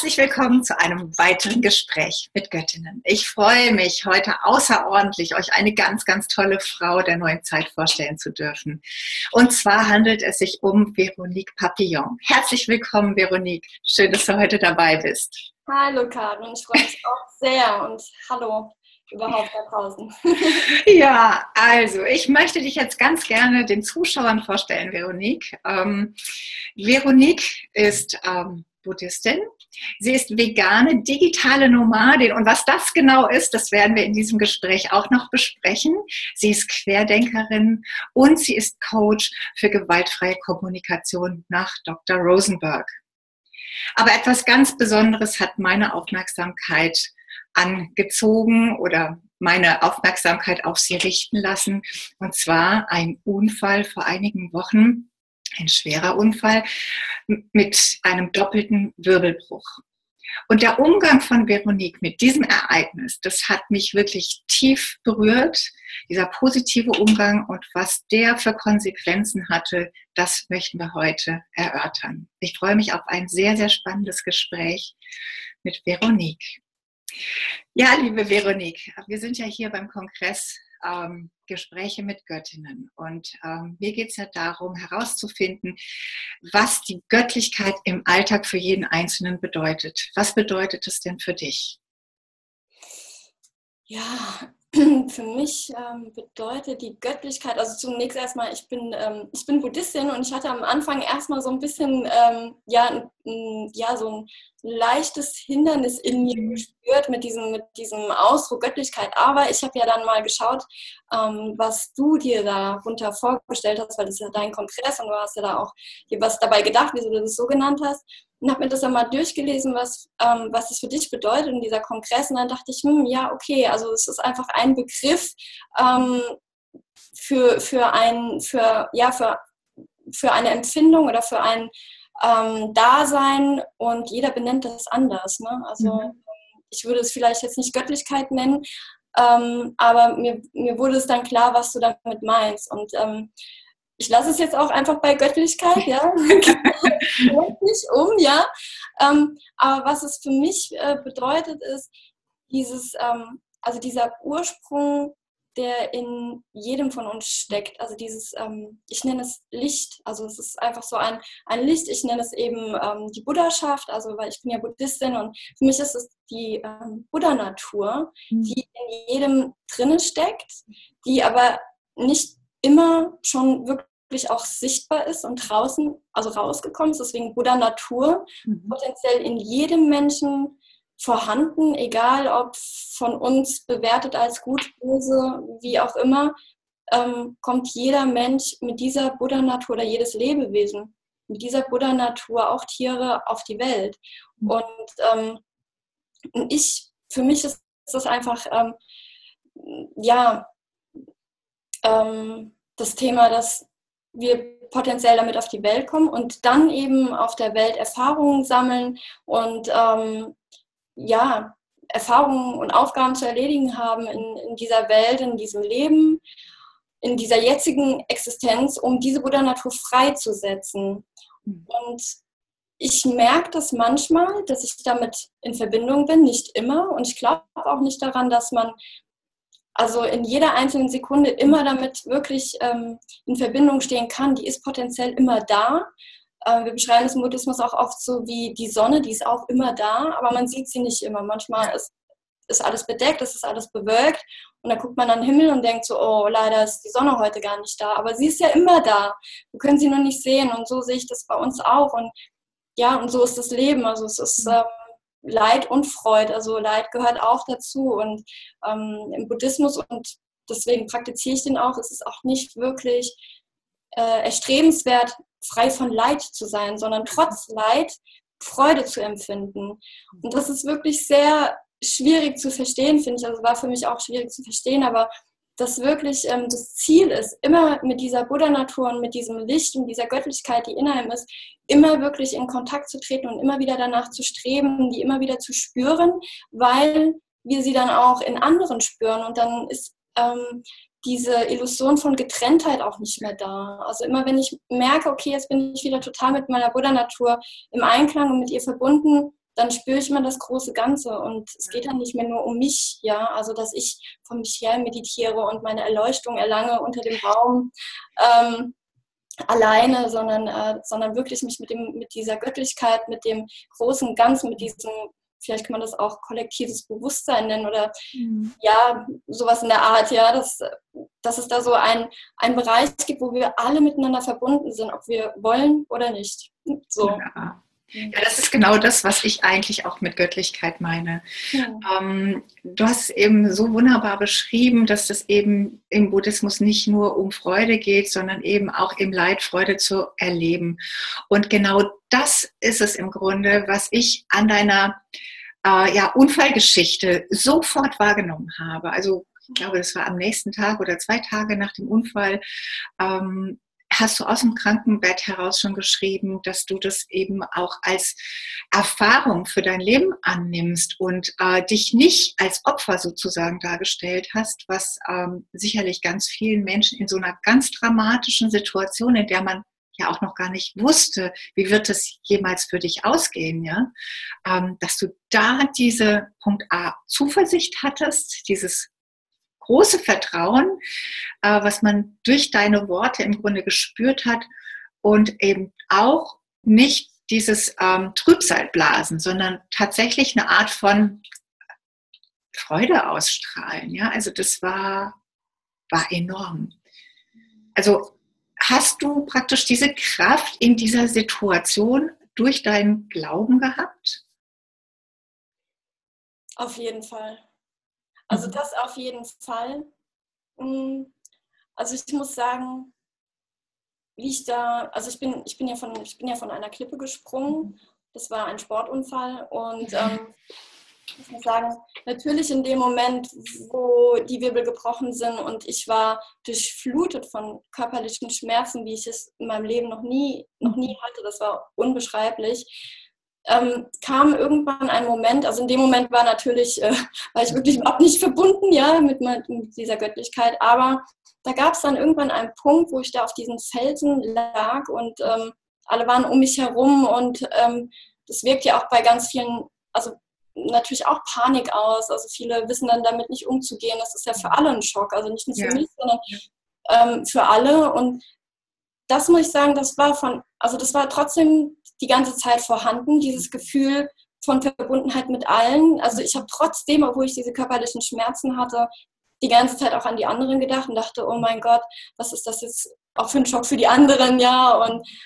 Herzlich willkommen zu einem weiteren Gespräch mit Göttinnen. Ich freue mich, heute außerordentlich euch eine ganz, ganz tolle Frau der neuen Zeit vorstellen zu dürfen. Und zwar handelt es sich um Véronique Papillon. Herzlich willkommen, Véronique. Schön, dass du heute dabei bist. Hallo, Karin. Ich freue mich auch sehr und hallo überhaupt da draußen. Ja, also ich möchte dich jetzt ganz gerne den Zuschauern vorstellen, Véronique. Véronique ist Buddhistin. Sie ist vegane, digitale Nomadin. Und was das genau ist, das werden wir in diesem Gespräch auch noch besprechen. Sie ist Querdenkerin und sie ist Coach für gewaltfreie Kommunikation nach Dr. Rosenberg. Aber etwas ganz Besonderes hat meine Aufmerksamkeit angezogen oder meine Aufmerksamkeit auf sie richten lassen. Und zwar ein Unfall vor einigen Wochen, ein schwerer Unfall mit einem doppelten Wirbelbruch. Und der Umgang von Véronique mit diesem Ereignis, das hat mich wirklich tief berührt. Dieser positive Umgang und was der für Konsequenzen hatte, das möchten wir heute erörtern. Ich freue mich auf ein sehr, sehr spannendes Gespräch mit Véronique. Ja, liebe Véronique, wir sind ja hier beim Kongress Gespräche mit Göttinnen. Und mir geht es ja darum, herauszufinden, was die Göttlichkeit im Alltag für jeden Einzelnen bedeutet. Was bedeutet es denn für dich? Ja, für mich bedeutet die Göttlichkeit, also zunächst erstmal, ich bin Buddhistin und ich hatte am Anfang erstmal so ein bisschen, so ein leichtes Hindernis in mir gespürt mit diesem Ausdruck Göttlichkeit. Aber ich habe ja dann mal geschaut, was du dir darunter vorgestellt hast, weil das ist ja dein Kongress und du hast ja da auch dir was dabei gedacht, wieso du das so genannt hast. Und habe mir das dann mal durchgelesen, was das für dich bedeutet in dieser Kongress. Und dann dachte ich, ja, okay, also es ist einfach ein Begriff für eine Empfindung oder für ein Dasein und jeder benennt das anders. Ne? Also ich würde es vielleicht jetzt nicht Göttlichkeit nennen, aber mir wurde es dann klar, was du damit meinst. Und ich lasse es jetzt auch einfach bei Göttlichkeit, ja, nicht ja. Aber was es für mich bedeutet, ist dieser Ursprung, der in jedem von uns steckt. Also ich nenne es Licht, also es ist einfach so ein Licht, ich nenne es eben die Buddhaschaft, also weil ich bin ja Buddhistin und für mich ist es die Buddha-Natur, die in jedem drinnen steckt, die aber nicht immer schon wirklich auch sichtbar ist und draußen, also rausgekommen ist, deswegen Buddha-Natur, potenziell in jedem Menschen vorhanden, egal ob von uns bewertet als gut, böse, wie auch immer, kommt jeder Mensch mit dieser Buddha-Natur oder jedes Lebewesen mit dieser Buddha-Natur, auch Tiere, auf die Welt. Und für mich ist das einfach, das Thema, dass wir potenziell damit auf die Welt kommen und dann eben auf der Welt Erfahrungen sammeln und Erfahrungen und Aufgaben zu erledigen haben in dieser Welt, in diesem Leben, in dieser jetzigen Existenz, um diese Buddha-Natur freizusetzen. Und ich merke das manchmal, dass ich damit in Verbindung bin, nicht immer. Und ich glaube auch nicht daran, dass man also in jeder einzelnen Sekunde immer damit wirklich in Verbindung stehen kann. Die ist potenziell immer da. Wir beschreiben es im Buddhismus auch oft so wie die Sonne, die ist auch immer da, aber man sieht sie nicht immer. Manchmal ist alles bedeckt, es ist alles bewölkt und dann guckt man an den Himmel und denkt so, oh, leider ist die Sonne heute gar nicht da. Aber sie ist ja immer da. Wir können sie nur nicht sehen und so sehe ich das bei uns auch. Und ja, und so ist das Leben. Also es ist Leid und Freude. Also Leid gehört auch dazu. Und im Buddhismus, und deswegen praktiziere ich den auch, es ist auch nicht wirklich erstrebenswert, frei von Leid zu sein, sondern trotz Leid Freude zu empfinden. Und das ist wirklich sehr schwierig zu verstehen, finde ich. Also war für mich auch schwierig zu verstehen, aber dass wirklich das Ziel ist, immer mit dieser Buddha-Natur und mit diesem Licht und dieser Göttlichkeit, die in einem ist, immer wirklich in Kontakt zu treten und immer wieder danach zu streben, die immer wieder zu spüren, weil wir sie dann auch in anderen spüren und dann ist diese Illusion von Getrenntheit auch nicht mehr da. Also immer wenn ich merke, okay, jetzt bin ich wieder total mit meiner Buddha-Natur im Einklang und mit ihr verbunden, dann spüre ich immer das große Ganze und es geht dann nicht mehr nur um mich, ja, also dass ich von mich her meditiere und meine Erleuchtung erlange unter dem Baum alleine, sondern wirklich mich mit dieser Göttlichkeit, mit dem großen Ganzen, mit diesem, vielleicht kann man das auch kollektives Bewusstsein nennen oder ja, sowas in der Art, ja, dass es da so ein Bereich gibt, wo wir alle miteinander verbunden sind, ob wir wollen oder nicht. So. Ja, das ist genau das, was ich eigentlich auch mit Göttlichkeit meine. Ja. Du hast es eben so wunderbar beschrieben, dass es eben im Buddhismus nicht nur um Freude geht, sondern eben auch im Leid Freude zu erleben. Und genau das ist es im Grunde, was ich an deiner Unfallgeschichte sofort wahrgenommen habe. Also ich glaube, das war am nächsten Tag oder 2 Tage nach dem Unfall, hast du aus dem Krankenbett heraus schon geschrieben, dass du das eben auch als Erfahrung für dein Leben annimmst und dich nicht als Opfer sozusagen dargestellt hast, was sicherlich ganz vielen Menschen in so einer ganz dramatischen Situation, in der man ja auch noch gar nicht wusste, wie wird es jemals für dich ausgehen, ja, dass du da diese Punkt A Zuversicht hattest, dieses große Vertrauen, was man durch deine Worte im Grunde gespürt hat und eben auch nicht dieses Trübsalblasen, sondern tatsächlich eine Art von Freude ausstrahlen. Ja? Also das war enorm. Also hast du praktisch diese Kraft in dieser Situation durch deinen Glauben gehabt? Auf jeden Fall. Also das auf jeden Fall. Also ich muss sagen, ich bin ja von einer Klippe gesprungen. Das war ein Sportunfall und ich muss sagen, natürlich in dem Moment, wo die Wirbel gebrochen sind und ich war durchflutet von körperlichen Schmerzen, wie ich es in meinem Leben noch nie hatte, das war unbeschreiblich, kam irgendwann ein Moment, also in dem Moment war natürlich, war ich wirklich überhaupt nicht verbunden, ja, mit dieser Göttlichkeit, aber da gab es dann irgendwann einen Punkt, wo ich da auf diesen Felsen lag und alle waren um mich herum und das wirkt ja auch bei ganz vielen, also natürlich auch Panik aus, also viele wissen dann damit nicht umzugehen, das ist ja für alle ein Schock, also nicht nur für mich, sondern für alle und das muss ich sagen, das war trotzdem die ganze Zeit vorhanden, dieses Gefühl von Verbundenheit mit allen. Also ich habe trotzdem, obwohl ich diese körperlichen Schmerzen hatte, die ganze Zeit auch an die anderen gedacht und dachte, oh mein Gott, was ist das jetzt auch für ein Schock für die anderen, ja.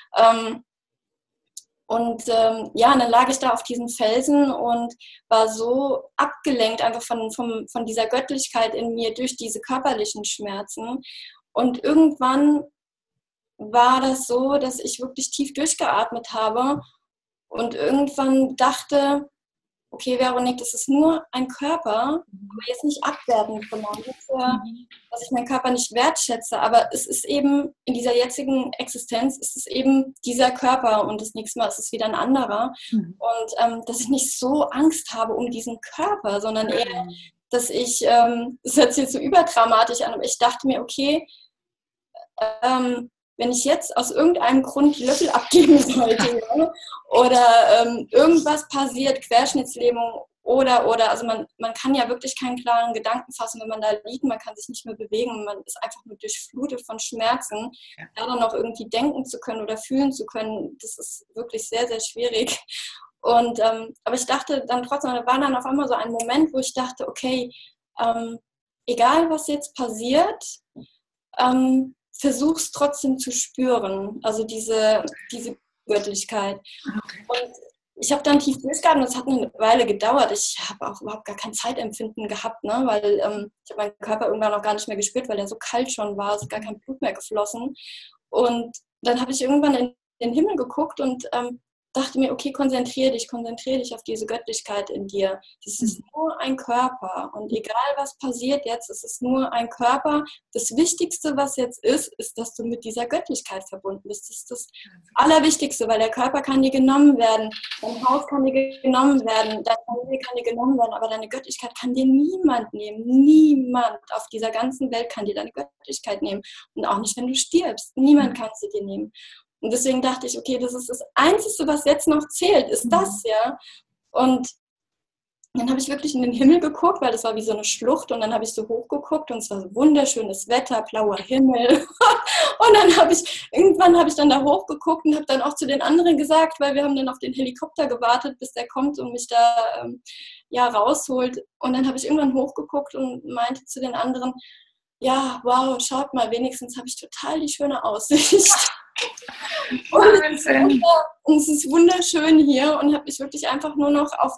Und dann lag ich da auf diesem Felsen und war so abgelenkt einfach von dieser Göttlichkeit in mir durch diese körperlichen Schmerzen. Und irgendwann war das so, dass ich wirklich tief durchgeatmet habe und irgendwann dachte, okay, Veronique, das ist nur ein Körper, aber jetzt nicht abwertend gemeint, dass ich meinen Körper nicht wertschätze, aber es ist eben in dieser jetzigen Existenz, ist es eben dieser Körper und das nächste Mal ist es wieder ein anderer. Und dass ich nicht so Angst habe um diesen Körper, sondern eher, dass das hört sich jetzt so überdramatisch an, aber ich dachte mir, okay, wenn ich jetzt aus irgendeinem Grund die Löffel abgeben sollte, ja, oder irgendwas passiert, Querschnittslähmung oder also man kann ja wirklich keinen klaren Gedanken fassen, wenn man da liegt, man kann sich nicht mehr bewegen, man ist einfach nur durchflutet von Schmerzen, da dann noch irgendwie denken zu können oder fühlen zu können, das ist wirklich sehr, sehr schwierig. Und aber ich dachte dann trotzdem, da war dann auf einmal so ein Moment, wo ich dachte, okay, egal was jetzt passiert, versuch's trotzdem zu spüren, also diese Göttlichkeit. Okay. Und ich habe dann tief durchgeatmet, das hat eine Weile gedauert. Ich habe auch überhaupt gar kein Zeitempfinden gehabt, ne? Weil ich habe meinen Körper irgendwann noch gar nicht mehr gespürt, weil der so kalt schon war, es ist gar kein Blut mehr geflossen. Und dann habe ich irgendwann in den Himmel geguckt und dachte mir, okay, konzentriere dich auf diese Göttlichkeit in dir. Das ist nur ein Körper und egal was passiert jetzt, es ist nur ein Körper. Das Wichtigste, was jetzt ist, dass du mit dieser Göttlichkeit verbunden bist. Das ist das Allerwichtigste, weil der Körper kann dir genommen werden, dein Haus kann dir genommen werden, deine Familie kann dir genommen werden, aber deine Göttlichkeit kann dir niemand nehmen. Niemand auf dieser ganzen Welt kann dir deine Göttlichkeit nehmen und auch nicht, wenn du stirbst. Niemand kann sie dir nehmen. Und deswegen dachte ich, okay, das ist das Einzige, was jetzt noch zählt, ist das, ja. Und dann habe ich wirklich in den Himmel geguckt, weil das war wie so eine Schlucht, und dann habe ich so hochgeguckt und es war so wunderschönes Wetter, blauer Himmel. Und dann irgendwann habe ich dann da hochgeguckt und habe dann auch zu den anderen gesagt, weil wir haben dann auf den Helikopter gewartet, bis der kommt und mich da rausholt. Und dann habe ich irgendwann hochgeguckt und meinte zu den anderen, ja, wow, schaut mal, wenigstens habe ich total die schöne Aussicht. Und es ist wunderschön hier, und habe mich wirklich einfach nur noch auf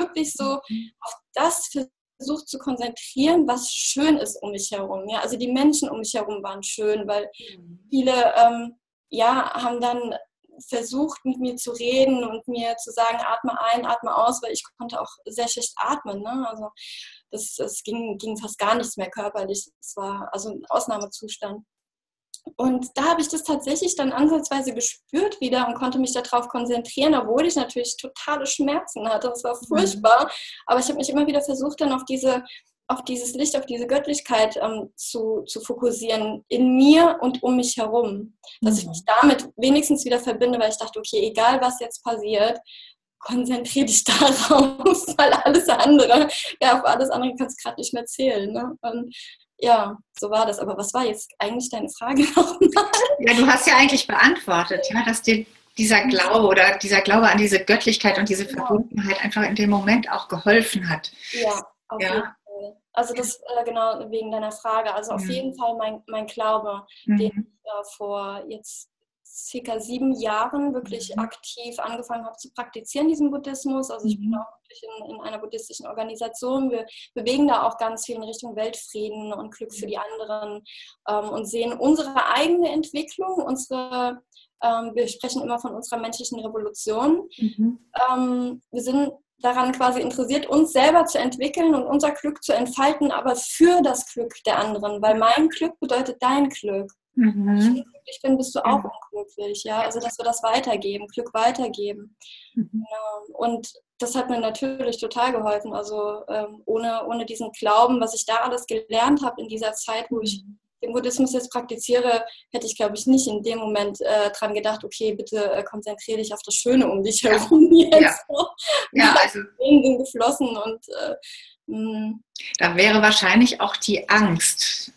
das versucht zu konzentrieren, was schön ist um mich herum. Ja? Also die Menschen um mich herum waren schön, weil viele haben dann versucht, mit mir zu reden und mir zu sagen, atme ein, atme aus, weil ich konnte auch sehr schlecht atmen. Ne? Also das ging fast gar nichts mehr körperlich. Es war also ein Ausnahmezustand. Und da habe ich das tatsächlich dann ansatzweise gespürt wieder und konnte mich darauf konzentrieren, obwohl ich natürlich totale Schmerzen hatte. Das war furchtbar. Aber ich habe mich immer wieder versucht, dann auf dieses Licht, auf diese Göttlichkeit zu fokussieren, in mir und um mich herum. Dass ich mich damit wenigstens wieder verbinde, weil ich dachte, okay, egal was jetzt passiert, konzentriere dich darauf, weil auf alles andere kannst du gerade nicht mehr zählen. Ne? Und ja, so war das. Aber was war jetzt eigentlich deine Frage nochmal? Ja, du hast ja eigentlich beantwortet, ja, dass dir dieser Glaube an diese Göttlichkeit und diese Verbundenheit einfach in dem Moment auch geholfen hat. Ja, auf jeden Fall. Also das genau wegen deiner Frage. Also auf jeden Fall mein Glaube, den ich vor jetzt circa 7 Jahren wirklich aktiv angefangen habe zu praktizieren, diesen Buddhismus. Also ich bin auch wirklich in einer buddhistischen Organisation. Wir bewegen da auch ganz viel in Richtung Weltfrieden und Glück für die anderen und sehen unsere eigene Entwicklung, wir sprechen immer von unserer menschlichen Revolution. Wir sind daran quasi interessiert, uns selber zu entwickeln und unser Glück zu entfalten, aber für das Glück der anderen, weil mein Glück bedeutet dein Glück. Wenn ich unglücklich bin, bist du auch unglücklich, ja. Also dass wir das weitergeben, Glück weitergeben. Genau. Und das hat mir natürlich total geholfen. Also ohne diesen Glauben, was ich da alles gelernt habe in dieser Zeit, wo ich den Buddhismus jetzt praktiziere, hätte ich, glaube ich, nicht in dem Moment dran gedacht, okay, bitte konzentriere dich auf das Schöne um dich herum jetzt. Ja, also sind geflossen und da wäre wahrscheinlich auch die Angst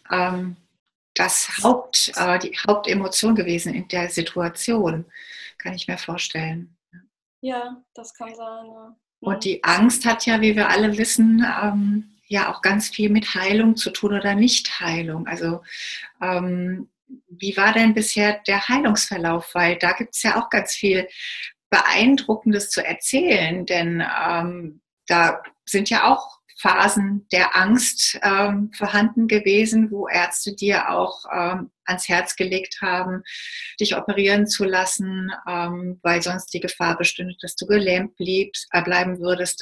die Hauptemotion gewesen in der Situation, kann ich mir vorstellen. Ja, das kann sein, ja. Und die Angst hat ja, wie wir alle wissen, ja auch ganz viel mit Heilung zu tun oder Nichtheilung. Also wie war denn bisher der Heilungsverlauf? Weil da gibt es ja auch ganz viel Beeindruckendes zu erzählen, denn da sind ja auch Phasen der Angst vorhanden gewesen, wo Ärzte dir auch ans Herz gelegt haben, dich operieren zu lassen, weil sonst die Gefahr bestünde, dass du gelähmt bleiben würdest.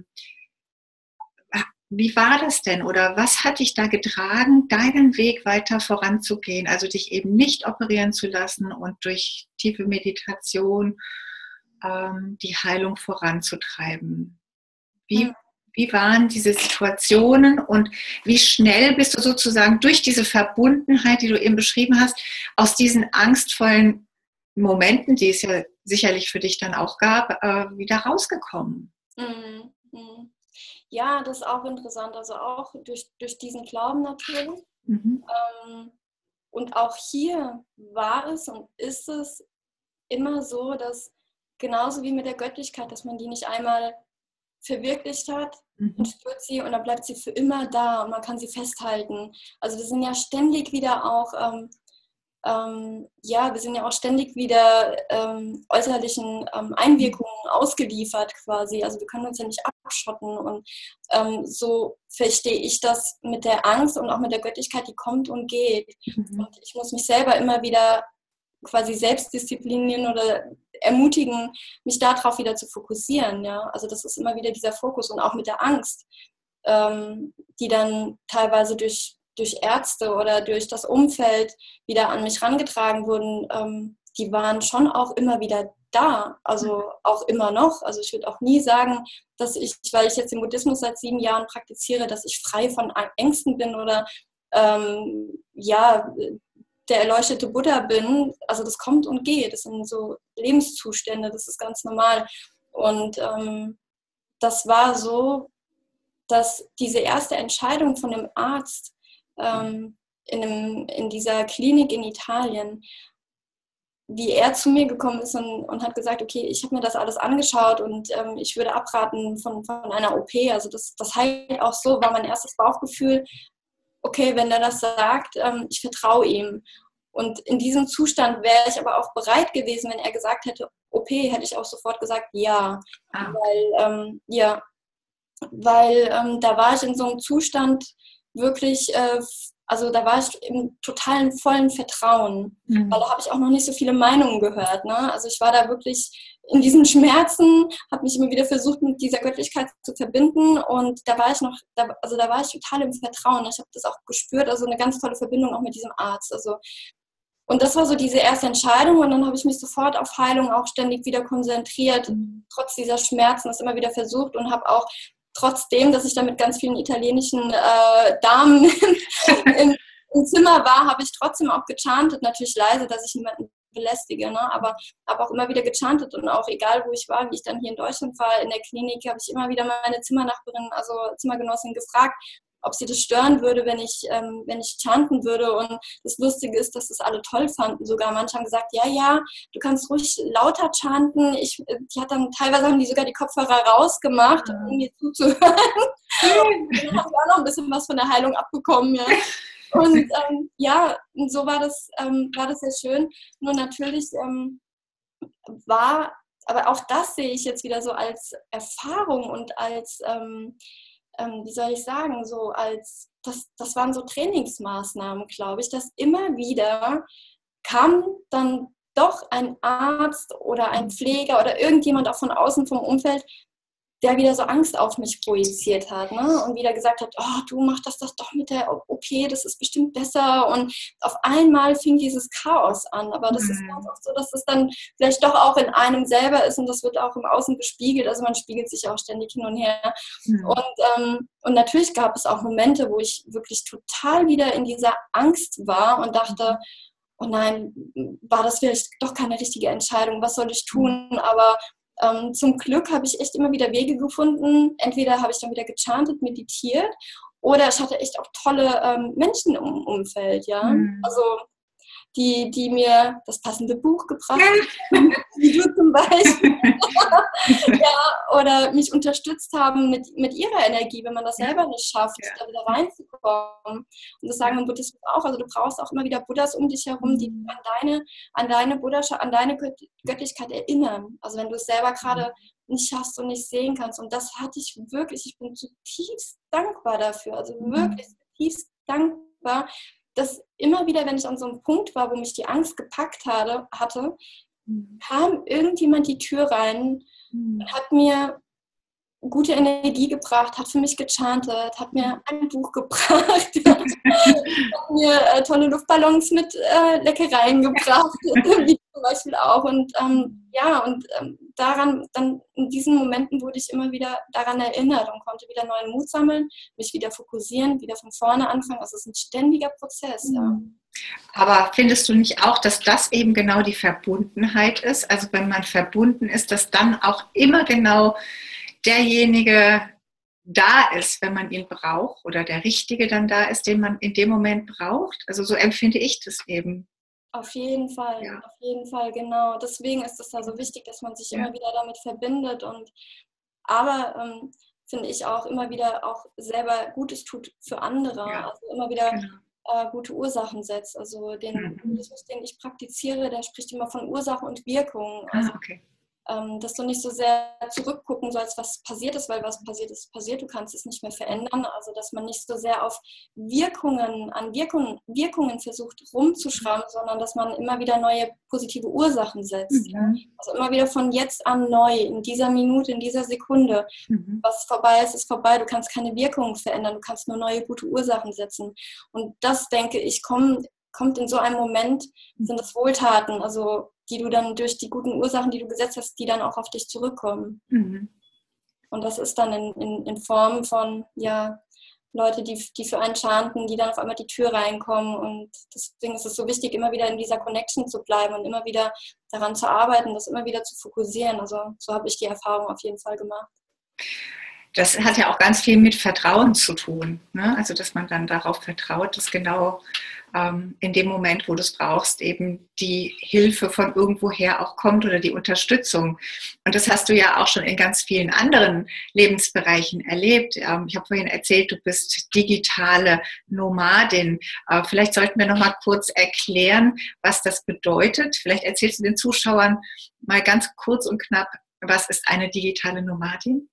Wie war das denn oder was hat dich da getragen, deinen Weg weiter voranzugehen, also dich eben nicht operieren zu lassen und durch tiefe Meditation die Heilung voranzutreiben? Wie waren diese Situationen und wie schnell bist du sozusagen durch diese Verbundenheit, die du eben beschrieben hast, aus diesen angstvollen Momenten, die es ja sicherlich für dich dann auch gab, wieder rausgekommen? Ja, das ist auch interessant. Also auch durch diesen Glauben natürlich. Und auch hier war es und ist es immer so, dass genauso wie mit der Göttlichkeit, dass man die nicht einmal verwirklicht hat und spürt sie und dann bleibt sie für immer da und man kann sie festhalten. Also wir sind ja ständig wieder auch, wir sind ja auch ständig wieder äußerlichen Einwirkungen ausgeliefert quasi. Also wir können uns ja nicht abschotten und so verstehe ich das mit der Angst und auch mit der Göttlichkeit, die kommt und geht. Und ich muss mich selber immer wieder quasi selbst disziplinieren oder ermutigen, mich darauf wieder zu fokussieren. Ja? Also das ist immer wieder dieser Fokus und auch mit der Angst, die dann teilweise durch Ärzte oder durch das Umfeld wieder an mich herangetragen wurden, die waren schon auch immer wieder da, also auch immer noch. Also ich würde auch nie sagen, dass weil ich jetzt den Buddhismus seit 7 Jahren praktiziere, dass ich frei von Ängsten bin oder der erleuchtete Buddha bin. Also das kommt und geht. Das sind so Lebenszustände, das ist ganz normal. Und das war so, dass diese erste Entscheidung von dem Arzt in dieser Klinik in Italien, wie er zu mir gekommen ist und hat gesagt, okay, ich habe mir das alles angeschaut und ich würde abraten von einer OP. Also das heilt auch so, war mein erstes Bauchgefühl, okay, wenn er das sagt, ich vertraue ihm. Und in diesem Zustand wäre ich aber auch bereit gewesen, wenn er gesagt hätte, OP, hätte ich auch sofort gesagt, ja. Weil da war ich in so einem Zustand wirklich, also da war ich im totalen vollen Vertrauen, weil da habe ich auch noch nicht so viele Meinungen gehört. Ne? Also ich war da wirklich in diesen Schmerzen, habe mich immer wieder versucht, mit dieser Göttlichkeit zu verbinden und da war ich total im Vertrauen. Ich habe das auch gespürt, also eine ganz tolle Verbindung auch mit diesem Arzt. Also und das war so diese erste Entscheidung und dann habe ich mich sofort auf Heilung auch ständig wieder konzentriert, trotz dieser Schmerzen, das immer wieder versucht und habe auch trotzdem, dass ich da mit ganz vielen italienischen Damen im Zimmer war, habe ich trotzdem auch gechantet, natürlich leise, dass ich niemanden belästige, ne? Aber habe auch immer wieder gechantet und auch egal, wo ich war, wie ich dann hier in Deutschland war, in der Klinik, habe ich immer wieder meine Zimmernachbarin, also Zimmergenossin gefragt, ob sie das stören würde, wenn ich chanten würde. Und das Lustige ist, dass das alle toll fanden. Sogar manche haben gesagt, ja, du kannst ruhig lauter chanten. Teilweise haben die sogar die Kopfhörer rausgemacht, um mir zuzuhören. Und dann haben wir auch noch ein bisschen was von der Heilung abbekommen, ja. Und und so war das sehr schön. Nur natürlich aber auch das sehe ich jetzt wieder so als Erfahrung und als wie soll ich sagen, das waren so Trainingsmaßnahmen, glaube ich, dass immer wieder kam dann doch ein Arzt oder ein Pfleger oder irgendjemand auch von außen vom Umfeld, der wieder so Angst auf mich projiziert hat, ne? Und wieder gesagt hat, oh, du mach das doch mit der OP, das ist bestimmt besser. Und auf einmal fing dieses Chaos an. Aber das ist ganz oft so, dass das dann vielleicht doch auch in einem selber ist und das wird auch im Außen gespiegelt. Also man spiegelt sich auch ständig hin und her. Und natürlich gab es auch Momente, wo ich wirklich total wieder in dieser Angst war und dachte, oh nein, war das vielleicht doch keine richtige Entscheidung, was soll ich tun? Aber zum Glück habe ich echt immer wieder Wege gefunden. Entweder habe ich dann wieder gechantet, meditiert oder ich hatte echt auch tolle Menschen im Umfeld, ja. Also die mir das passende Buch gebracht haben, wie du zum Beispiel, oder mich unterstützt haben mit ihrer Energie, wenn man das selber nicht schafft, da wieder reinzukommen. Und das sagen wir im Buddhismus auch, also du brauchst auch immer wieder Buddhas um dich herum, die an deine Buddha, an deine Göttlichkeit erinnern. Also wenn du es selber gerade nicht schaffst und nicht sehen kannst. Und das hatte ich wirklich, ich bin zutiefst dankbar dafür, also wirklich zutiefst dankbar, dass immer wieder, wenn ich an so einem Punkt war, wo mich die Angst gepackt hatte, kam irgendjemand die Tür rein und hat mir gute Energie gebracht, hat für mich gechantet, hat mir ein Buch gebracht, hat mir tolle Luftballons mit Leckereien gebracht, wie zum Beispiel auch. Und daran, dann in diesen Momenten wurde ich immer wieder daran erinnert und konnte wieder neuen Mut sammeln, mich wieder fokussieren, wieder von vorne anfangen. Also es ist ein ständiger Prozess. Ja. Aber findest du nicht auch, dass das eben genau die Verbundenheit ist? Also wenn man verbunden ist, dass dann auch immer genau derjenige da ist, wenn man ihn braucht, oder der Richtige dann da ist, den man in dem Moment braucht. Also so empfinde ich das eben. Auf jeden Fall, genau. Deswegen ist es da so wichtig, dass man sich immer wieder damit verbindet aber finde ich auch immer wieder auch selber Gutes tut für andere. Also immer wieder gute Ursachen setzt. Also den Buddhismus, den ich praktiziere, der spricht immer von Ursache und Wirkung. Also, dass du nicht so sehr zurückgucken sollst, was passiert ist, weil was passiert ist, passiert, du kannst es nicht mehr verändern. Also dass man nicht so sehr auf Wirkungen versucht rumzuschrauben, sondern dass man immer wieder neue positive Ursachen setzt. Also immer wieder von jetzt an neu, in dieser Minute, in dieser Sekunde. Was vorbei ist, ist vorbei. Du kannst keine Wirkungen verändern, du kannst nur neue gute Ursachen setzen. Und das, denke ich, kommt in so einem Moment, sind das Wohltaten, also die du dann durch die guten Ursachen, die du gesetzt hast, die dann auch auf dich zurückkommen. Und das ist dann in Form von, Leute, die für einen chanten, die dann auf einmal die Tür reinkommen. Und deswegen ist es so wichtig, immer wieder in dieser Connection zu bleiben und immer wieder daran zu arbeiten, das immer wieder zu fokussieren. Also so habe ich die Erfahrung auf jeden Fall gemacht. das hat ja auch ganz viel mit Vertrauen zu tun. Ne? Also, dass man dann darauf vertraut, dass genau in dem Moment, wo du es brauchst, eben die Hilfe von irgendwoher auch kommt oder die Unterstützung. Und das hast du ja auch schon in ganz vielen anderen Lebensbereichen erlebt. Ich habe vorhin erzählt, du bist digitale Nomadin. Vielleicht sollten wir noch mal kurz erklären, was das bedeutet. Vielleicht erzählst du den Zuschauern mal ganz kurz und knapp, was ist eine digitale Nomadin?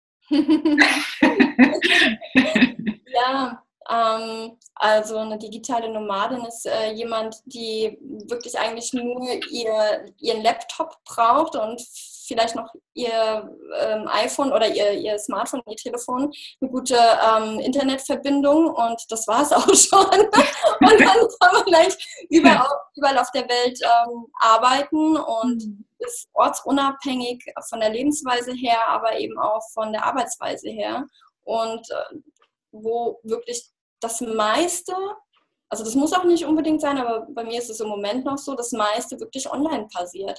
Ja, also eine digitale Nomadin ist jemand, die wirklich eigentlich nur ihren Laptop braucht und vielleicht noch ihr iPhone oder ihr Smartphone, ihr Telefon, eine gute Internetverbindung und das war es auch schon. Und dann kann man gleich überall auf der Welt arbeiten und ist ortsunabhängig von der Lebensweise her, aber eben auch von der Arbeitsweise her. Und wo wirklich das meiste, also das muss auch nicht unbedingt sein, aber bei mir ist es im Moment noch so, das meiste wirklich online passiert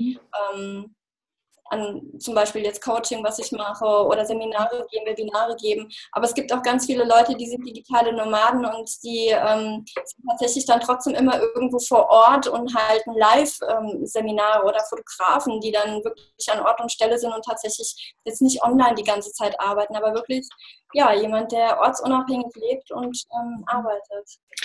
an zum Beispiel jetzt Coaching, was ich mache, oder Seminare geben, Webinare geben. Aber es gibt auch ganz viele Leute, die sind digitale Nomaden und die sind tatsächlich dann trotzdem immer irgendwo vor Ort und halten Live-Seminare oder Fotografen, die dann wirklich an Ort und Stelle sind und tatsächlich jetzt nicht online die ganze Zeit arbeiten, aber wirklich ja, jemand, der ortsunabhängig lebt und arbeitet.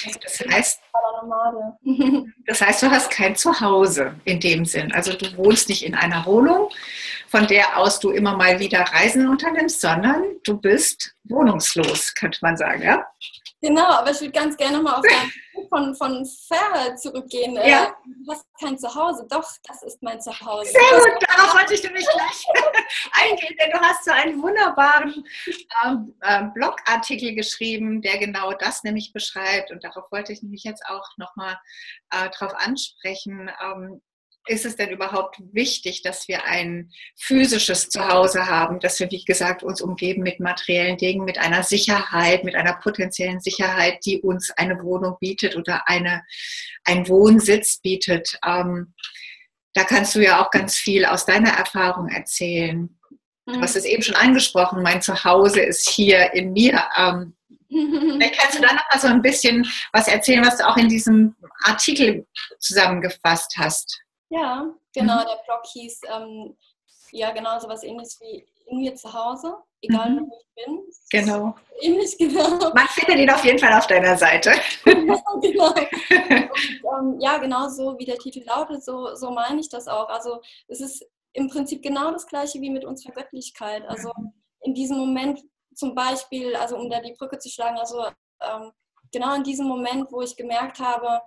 Das heißt, du hast kein Zuhause in dem Sinn. Also du wohnst nicht in einer Wohnung, von der aus du immer mal wieder Reisen unternimmst, sondern du bist wohnungslos, könnte man sagen, ja? Genau, aber ich würde ganz gerne nochmal auf dein von Ferre zurückgehen. Ja. Du hast kein Zuhause. Doch, das ist mein Zuhause. Sehr gut, darauf wollte ich nämlich gleich eingehen, denn du hast so einen wunderbaren Blogartikel geschrieben, der genau das nämlich beschreibt. Und darauf wollte ich nämlich jetzt auch nochmal drauf ansprechen. Ist es denn überhaupt wichtig, dass wir ein physisches Zuhause haben, dass wir, wie gesagt, uns umgeben mit materiellen Dingen, mit einer Sicherheit, mit einer potenziellen Sicherheit, die uns eine Wohnung bietet oder ein Wohnsitz bietet? Da kannst du ja auch ganz viel aus deiner Erfahrung erzählen. Du hast es eben schon angesprochen, mein Zuhause ist hier in mir. Vielleicht kannst du da noch mal so ein bisschen was erzählen, was du auch in diesem Artikel zusammengefasst hast. Ja, genau, der Blog hieß ja genau so was Ähnliches wie in mir zu Hause, egal wo ich bin. Genau. Ähnlich, genau. Man findet ihn auf jeden Fall auf deiner Seite. Genau. Und, ja, genau so wie der Titel lautet, so meine ich das auch. Also es ist im Prinzip genau das Gleiche wie mit unserer Göttlichkeit. Also in diesem Moment zum Beispiel, also um da die Brücke zu schlagen, also genau in diesem Moment, wo ich gemerkt habe,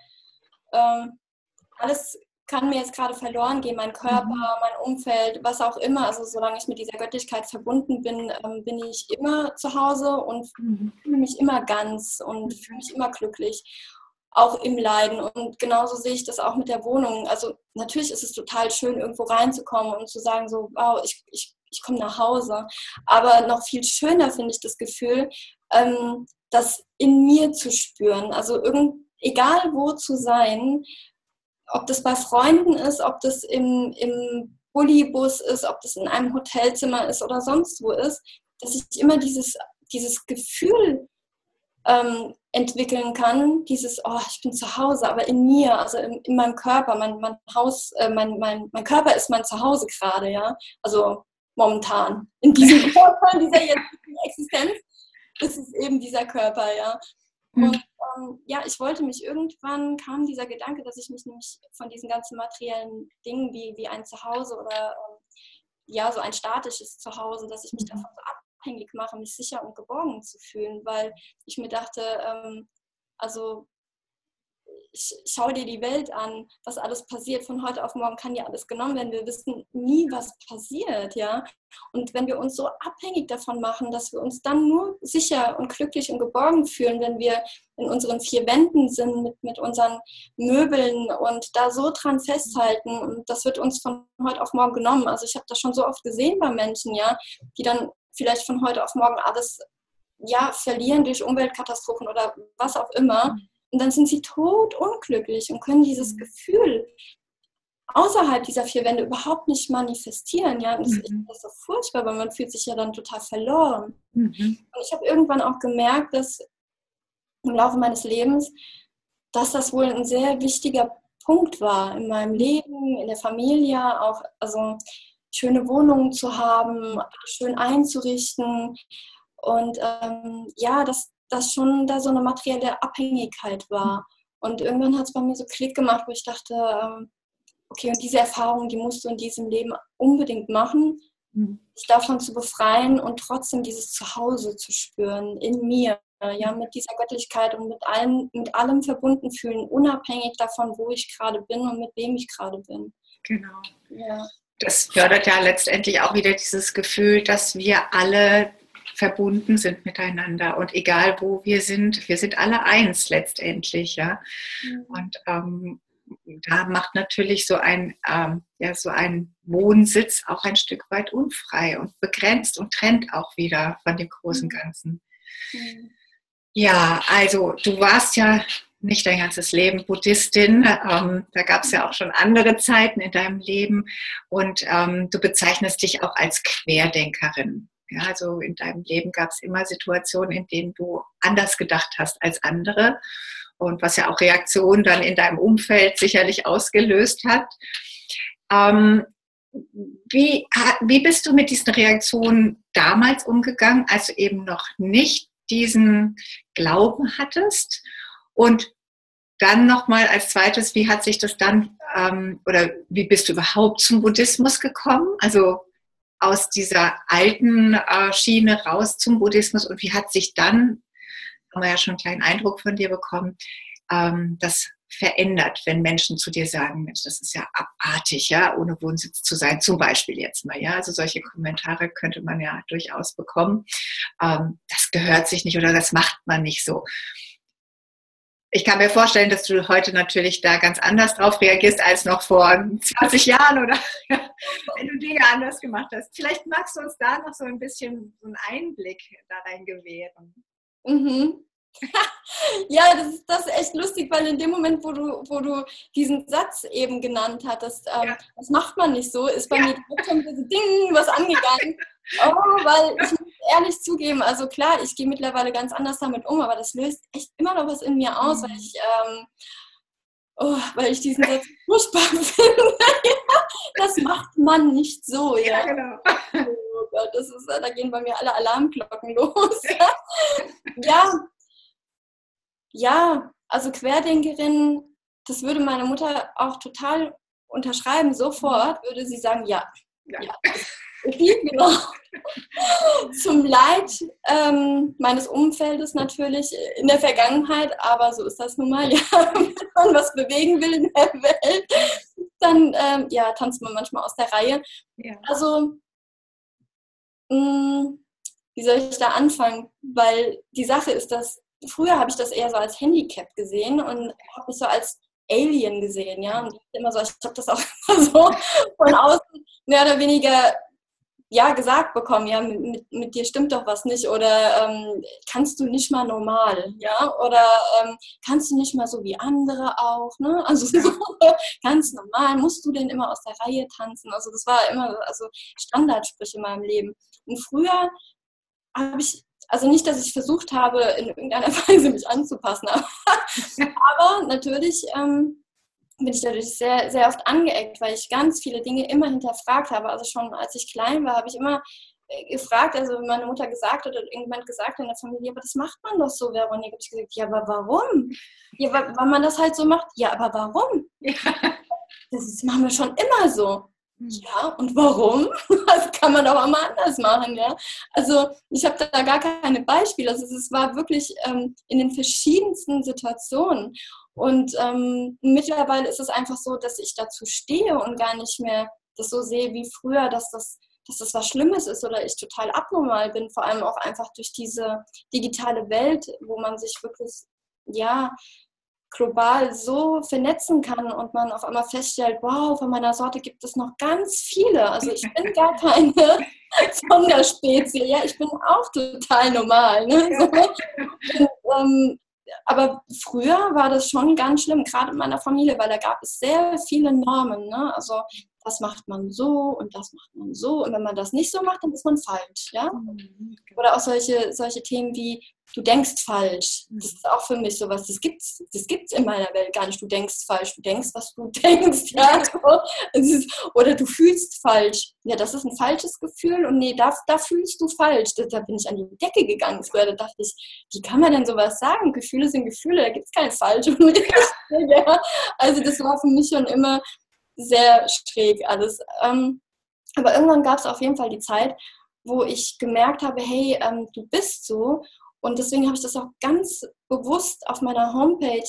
alles kann mir jetzt gerade verloren gehen, mein Körper, mein Umfeld, was auch immer. Also solange ich mit dieser Göttlichkeit verbunden bin, bin ich immer zu Hause und fühle mich immer ganz und fühle mich immer glücklich, auch im Leiden. Und genauso sehe ich das auch mit der Wohnung. Also natürlich ist es total schön, irgendwo reinzukommen und zu sagen, so, wow, ich komme nach Hause. Aber noch viel schöner finde ich das Gefühl, das in mir zu spüren. Also egal wo zu sein, ob das bei Freunden ist, ob das im Bullibus ist, ob das in einem Hotelzimmer ist oder sonst wo ist, dass ich immer dieses Gefühl entwickeln kann, oh, ich bin zu Hause, aber in mir, also in meinem Körper, mein Körper ist mein Zuhause gerade, ja, also momentan, in diesem Körper, in dieser jetzigen Existenz, ist es eben dieser Körper, ja. Und ja, ich wollte mich irgendwann, kam dieser Gedanke, dass ich mich nämlich von diesen ganzen materiellen Dingen wie ein Zuhause oder ja, so ein statisches Zuhause, dass ich mich davon so abhängig mache, mich sicher und geborgen zu fühlen, weil ich mir dachte, also schau dir die Welt an, was alles passiert. Von heute auf morgen kann ja alles genommen werden. Wir wissen nie, was passiert, ja. Und wenn wir uns so abhängig davon machen, dass wir uns dann nur sicher und glücklich und geborgen fühlen, wenn wir in unseren vier Wänden sind, mit unseren Möbeln und da so dran festhalten, und das wird uns von heute auf morgen genommen. Also ich habe das schon so oft gesehen bei Menschen, ja, die dann vielleicht von heute auf morgen alles ja, verlieren durch Umweltkatastrophen oder was auch immer. Und dann sind sie totunglücklich und können dieses Gefühl außerhalb dieser vier Wände überhaupt nicht manifestieren. Ja? Und das ist so furchtbar, weil man fühlt sich ja dann total verloren. Und ich habe irgendwann auch gemerkt, dass im Laufe meines Lebens, dass das wohl ein sehr wichtiger Punkt war in meinem Leben, in der Familie, auch also schöne Wohnungen zu haben, schön einzurichten und ja, dass schon da so eine materielle Abhängigkeit war. Und irgendwann hat es bei mir so Klick gemacht, wo ich dachte, okay, und diese Erfahrung, die musst du in diesem Leben unbedingt machen, dich davon zu befreien und trotzdem dieses Zuhause zu spüren in mir, ja, mit dieser Göttlichkeit und mit allem verbunden fühlen, unabhängig davon, wo ich gerade bin und mit wem ich gerade bin. Genau. Ja. Das fördert ja letztendlich auch wieder dieses Gefühl, dass wir alle verbunden sind miteinander und egal wo wir sind alle eins letztendlich, ja. Und da macht natürlich so ein Wohnsitz auch ein Stück weit unfrei und begrenzt und trennt auch wieder von dem großen Ganzen. Ja, also du warst ja nicht dein ganzes Leben Buddhistin, da gab es ja auch schon andere Zeiten in deinem Leben und du bezeichnest dich auch als Querdenkerin. Ja, also in deinem Leben gab es immer Situationen, in denen du anders gedacht hast als andere und was ja auch Reaktionen dann in deinem Umfeld sicherlich ausgelöst hat. Wie bist du mit diesen Reaktionen damals umgegangen, als du eben noch nicht diesen Glauben hattest? Und dann nochmal als zweites, wie hat sich das dann, oder wie bist du überhaupt zum Buddhismus gekommen? Also aus dieser alten Schiene raus zum Buddhismus und wie hat sich dann, haben wir ja schon einen kleinen Eindruck von dir bekommen, das verändert, wenn Menschen zu dir sagen, Mensch, das ist ja abartig, ja, ohne Wohnsitz zu sein, zum Beispiel jetzt mal, ja, also solche Kommentare könnte man ja durchaus bekommen, das gehört sich nicht oder das macht man nicht so. Ich kann mir vorstellen, dass du heute natürlich da ganz anders drauf reagierst als noch vor 20 Jahren oder wenn du Dinge anders gemacht hast. Vielleicht magst du uns da noch so ein bisschen so einen Einblick da rein gewähren. Ja, das ist echt lustig, weil in dem Moment, wo du diesen Satz eben genannt hattest, das macht man nicht so, ist bei mir schon so Ding was angegangen. Weil ich muss ehrlich zugeben, also klar, ich gehe mittlerweile ganz anders damit um, aber das löst echt immer noch was in mir aus, weil ich diesen Satz furchtbar finde. Das macht man nicht so. Ja, genau. Oh Gott, da gehen bei mir alle Alarmglocken los. Ja, also Querdenkerin, das würde meine Mutter auch total unterschreiben, sofort würde sie sagen, ja. Genau. Zum Leid meines Umfeldes natürlich in der Vergangenheit, aber so ist das nun mal, ja, wenn man was bewegen will in der Welt, dann tanzt man manchmal aus der Reihe. Ja. Also, wie soll ich da anfangen? Weil die Sache ist, dass früher habe ich das eher so als Handicap gesehen und habe mich so als Alien gesehen, ja, und immer so, ich habe das auch immer so von außen mehr oder weniger gesagt bekommen, ja, mit dir stimmt doch was nicht oder kannst du nicht mal normal, ja, oder kannst du nicht mal so wie andere auch, ne, also so ganz normal, musst du denn immer aus der Reihe tanzen, also das war immer Standardsprüche in meinem Leben. Und früher habe ich, also nicht, dass ich versucht habe, in irgendeiner Weise mich anzupassen, aber natürlich bin ich dadurch sehr, sehr oft angeeckt, weil ich ganz viele Dinge immer hinterfragt habe. Also schon als ich klein war, habe ich immer gefragt, also wenn meine Mutter gesagt hat oder irgendjemand gesagt in der Familie, aber das macht man doch so, Veronika. Habe ich gesagt, ja, aber warum? Ja, weil man das halt so macht. Ja, aber warum? Ja. Das machen wir schon immer so. Ja, und warum? Das kann man doch auch mal anders machen, ja. Also ich habe da gar keine Beispiele. Also es war wirklich in den verschiedensten Situationen. Und mittlerweile ist es einfach so, dass ich dazu stehe und gar nicht mehr das so sehe wie früher, dass das was Schlimmes ist oder ich total abnormal bin. Vor allem auch einfach durch diese digitale Welt, wo man sich wirklich, global so vernetzen kann und man auf einmal feststellt, wow, von meiner Sorte gibt es noch ganz viele. Also ich bin gar keine Sonderspezie, ja, ich bin auch total normal. Ne? So. Und, aber früher war das schon ganz schlimm, gerade in meiner Familie, weil da gab es sehr viele Normen, ne? Also das macht man so und das macht man so und wenn man das nicht so macht, dann ist man falsch, ja? Oder auch solche Themen wie, du denkst falsch. Das ist auch für mich sowas, das gibt's in meiner Welt gar nicht. Du denkst falsch, du denkst, was du denkst, ja. Oder du fühlst falsch. Ja, das ist ein falsches Gefühl und nee, da fühlst du falsch. Da bin ich an die Decke gegangen früher. Da dachte ich, wie kann man denn sowas sagen? Gefühle sind Gefühle, da gibt es kein falsch und richtig. Ja. Also das war für mich schon immer sehr schräg alles. Aber irgendwann gab es auf jeden Fall die Zeit, wo ich gemerkt habe, hey, du bist so. Und deswegen habe ich das auch ganz bewusst auf meiner Homepage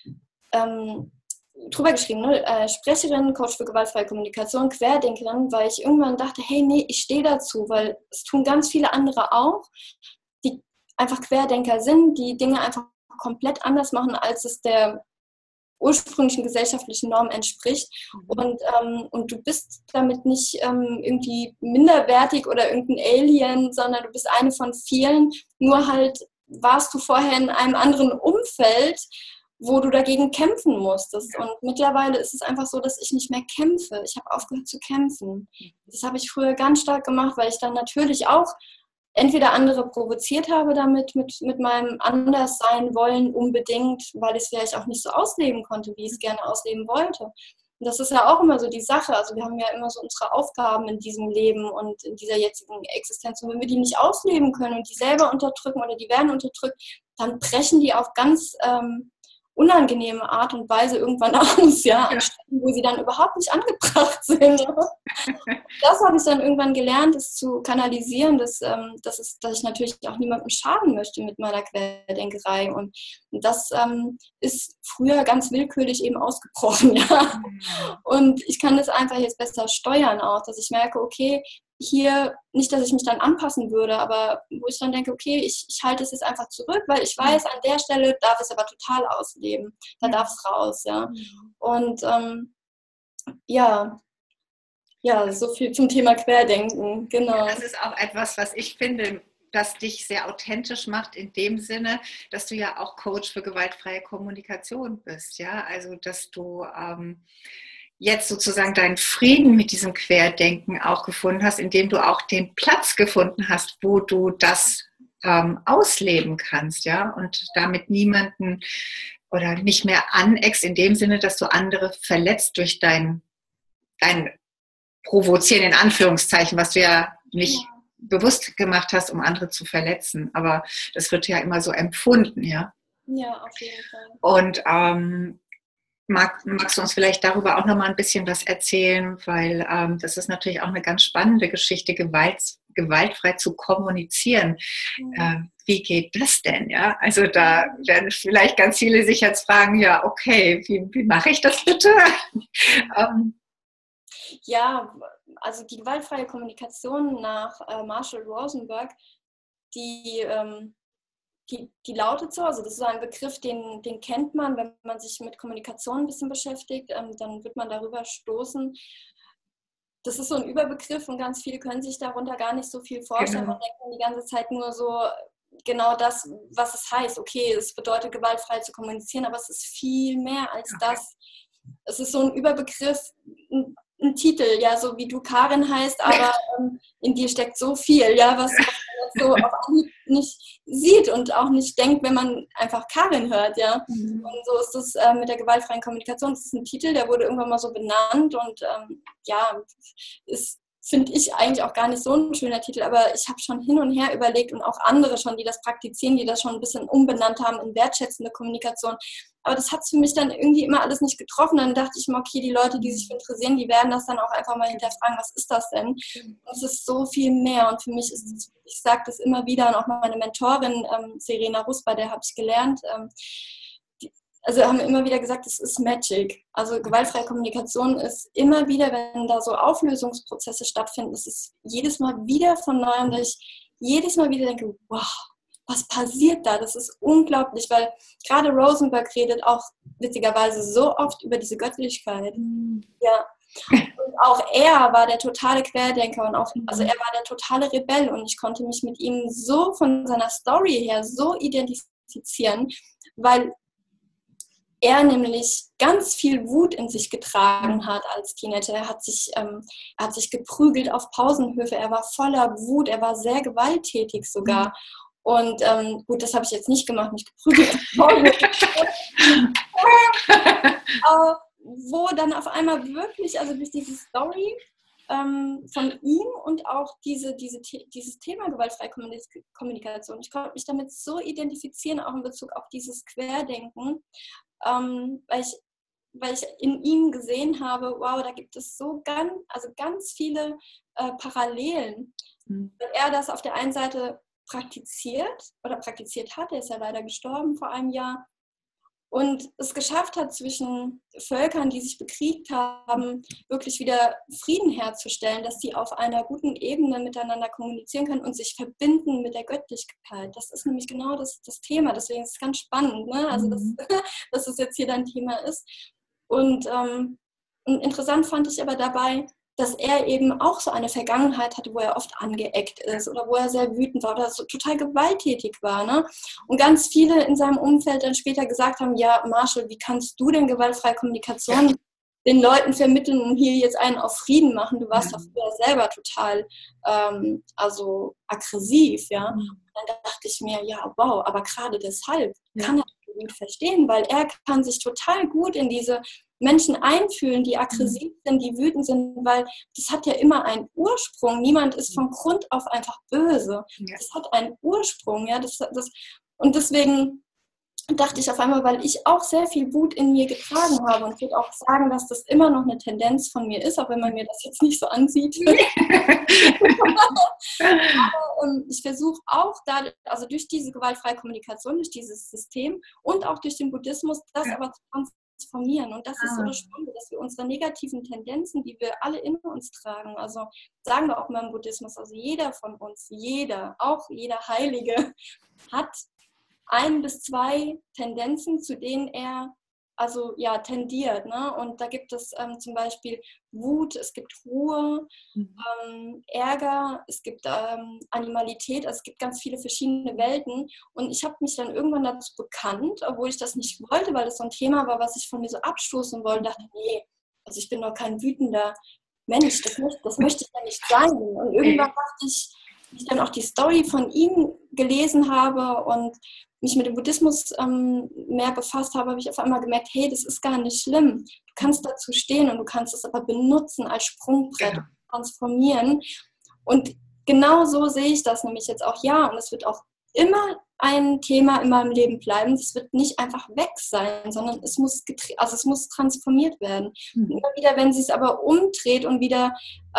drüber geschrieben, ne? Sprecherin, Coach für gewaltfreie Kommunikation, Querdenkerin, weil ich irgendwann dachte, hey, nee, ich stehe dazu, weil es tun ganz viele andere auch, die einfach Querdenker sind, die Dinge einfach komplett anders machen, als es der ursprünglichen gesellschaftlichen Norm entspricht. Und du bist damit nicht irgendwie minderwertig oder irgendein Alien, sondern du bist eine von vielen. Nur halt warst du vorher in einem anderen Umfeld, wo du dagegen kämpfen musstest. Und mittlerweile ist es einfach so, dass ich nicht mehr kämpfe. Ich habe aufgehört zu kämpfen. Das habe ich früher ganz stark gemacht, weil ich dann natürlich auch entweder andere provoziert habe damit, mit meinem Anderssein wollen unbedingt, weil ich es vielleicht auch nicht so ausleben konnte, wie ich es gerne ausleben wollte. Und das ist ja auch immer so die Sache. Also wir haben ja immer so unsere Aufgaben in diesem Leben und in dieser jetzigen Existenz. Und wenn wir die nicht ausleben können und die selber unterdrücken oder die werden unterdrückt, dann brechen die auf ganz unangenehme Art und Weise irgendwann aus, ja, an Stellen, wo sie dann überhaupt nicht angebracht sind. Das habe ich dann irgendwann gelernt, das zu kanalisieren, dass ich natürlich auch niemandem schaden möchte mit meiner Querdenkerei. Und das ist früher ganz willkürlich eben ausgebrochen, ja. Und ich kann das einfach jetzt besser steuern auch, dass ich merke, okay, hier, nicht, dass ich mich dann anpassen würde, aber wo ich dann denke, okay, ich halte es jetzt einfach zurück, weil ich weiß, an der Stelle darf es aber total ausleben. Da darf es raus, ja. Und so viel zum Thema Querdenken, genau. Das ist auch etwas, was ich finde, das dich sehr authentisch macht, in dem Sinne, dass du ja auch Coach für gewaltfreie Kommunikation bist, ja. Also, dass du jetzt sozusagen deinen Frieden mit diesem Querdenken auch gefunden hast, indem du auch den Platz gefunden hast, wo du das ausleben kannst, ja, und damit niemanden oder nicht mehr aneckst, in dem Sinne, dass du andere verletzt durch dein Provozieren, in Anführungszeichen, was du ja nicht bewusst gemacht hast, um andere zu verletzen, aber das wird ja immer so empfunden, ja. Ja, auf jeden Fall. Und magst du uns vielleicht darüber auch noch mal ein bisschen was erzählen, weil das ist natürlich auch eine ganz spannende Geschichte, gewaltfrei zu kommunizieren. Wie geht das denn? Ja? Also da werden vielleicht ganz viele sich jetzt fragen, ja, okay, wie mache ich das bitte? Ja, also die gewaltfreie Kommunikation nach Marshall Rosenberg, die lautet so, also das ist so ein Begriff, den kennt man, wenn man sich mit Kommunikation ein bisschen beschäftigt, dann wird man darüber stoßen. Das ist so ein Überbegriff und ganz viele können sich darunter gar nicht so viel vorstellen. Genau. Man denkt die ganze Zeit nur so genau das, was es heißt. Okay, es bedeutet gewaltfrei zu kommunizieren, aber es ist viel mehr als das. Es ist so ein Überbegriff, ein Titel, ja, so wie du Karin heißt, aber in dir steckt so viel, ja, was man so auf Anhieb nicht sieht und auch nicht denkt, wenn man einfach Karin hört, ja. Und so ist es mit der gewaltfreien Kommunikation. Das ist ein Titel, der wurde irgendwann mal so benannt und ist, finde ich, eigentlich auch gar nicht so ein schöner Titel, aber ich habe schon hin und her überlegt und auch andere schon, die das praktizieren, die das schon ein bisschen umbenannt haben in wertschätzende Kommunikation. Aber das hat es für mich dann irgendwie immer alles nicht getroffen. Dann dachte ich mir, okay, die Leute, die sich für interessieren, die werden das dann auch einfach mal hinterfragen, was ist das denn? Und es ist so viel mehr. Und für mich ist es, ich sage das immer wieder, und auch meine Mentorin, Serena Russ, bei der habe ich gelernt, also haben immer wieder gesagt, es ist Magic. Also gewaltfreie Kommunikation ist immer wieder, wenn da so Auflösungsprozesse stattfinden, es ist jedes Mal wieder von Neuem, dass ich jedes Mal wieder denke, wow, was passiert da? Das ist unglaublich, weil gerade Rosenberg redet auch witzigerweise so oft über diese Göttlichkeit. Ja. Und auch er war der totale Querdenker und auch, also er war der totale Rebell und ich konnte mich mit ihm so von seiner Story her so identifizieren, weil er nämlich ganz viel Wut in sich getragen hat als Teenager. Er hat sich geprügelt auf Pausenhöfe, er war voller Wut, er war sehr gewalttätig sogar. Und gut, das habe ich jetzt nicht gemacht, mich geprügelt auf Pausenhöfe. Wo dann auf einmal wirklich, also durch diese Story von ihm und auch dieses Thema gewaltfreie Kommunikation, ich konnte mich damit so identifizieren, auch in Bezug auf dieses Querdenken, weil ich in ihm gesehen habe, wow, da gibt es ganz viele Parallelen. Weil er das auf der einen Seite praktiziert hat, er ist ja leider gestorben vor einem Jahr, und es geschafft hat, zwischen Völkern, die sich bekriegt haben, wirklich wieder Frieden herzustellen, dass die auf einer guten Ebene miteinander kommunizieren können und sich verbinden mit der Göttlichkeit. Das ist nämlich genau das Thema, deswegen ist es ganz spannend, ne? Also dass es jetzt hier dein Thema ist. Und interessant fand ich aber dabei, dass er eben auch so eine Vergangenheit hatte, wo er oft angeeckt ist oder wo er sehr wütend war oder so total gewalttätig war. Ne? Und ganz viele in seinem Umfeld dann später gesagt haben, ja, Marshall, wie kannst du denn gewaltfreie Kommunikation den Leuten vermitteln und hier jetzt einen auf Frieden machen? Du warst doch früher selber total aggressiv. Ja? Und dann dachte ich mir, ja, wow, aber gerade deshalb kann er gut verstehen, weil er kann sich total gut in diese Menschen einfühlen, die aggressiv sind, die wütend sind, weil das hat ja immer einen Ursprung. Niemand ist von Grund auf einfach böse. Ja. Das hat einen Ursprung. Ja? Und deswegen dachte ich auf einmal, weil ich auch sehr viel Wut in mir getragen habe, und ich würde auch sagen, dass das immer noch eine Tendenz von mir ist, auch wenn man mir das jetzt nicht so ansieht. Aber ich versuche auch durch diese gewaltfreie Kommunikation, durch dieses System und auch durch den Buddhismus, das aber zu transformieren. Und das ist so das Spannende, dass wir unsere negativen Tendenzen, die wir alle in uns tragen, also sagen wir auch mal im Buddhismus, also jeder von uns, auch jeder Heilige, hat 1 bis 2 Tendenzen, zu denen er tendiert. Ne? Und da gibt es zum Beispiel Wut, es gibt Ruhe, Ärger, es gibt Animalität, also es gibt ganz viele verschiedene Welten. Und ich habe mich dann irgendwann dazu bekannt, obwohl ich das nicht wollte, weil das so ein Thema war, was ich von mir so abstoßen wollte, dachte, nee, also ich bin doch kein wütender Mensch, das möchte ich ja nicht sein. Und irgendwann dachte ich, wie ich dann auch die Story von ihm gelesen habe und mich mit dem Buddhismus mehr befasst habe, habe ich auf einmal gemerkt, hey, das ist gar nicht schlimm. Du kannst dazu stehen und du kannst es aber benutzen als Sprungbrett, transformieren. Und genau so sehe ich das nämlich jetzt auch, und es wird auch immer ein Thema in meinem Leben bleiben. Es wird nicht einfach weg sein, sondern es muss transformiert werden. Immer wieder, wenn sie es aber umdreht und wieder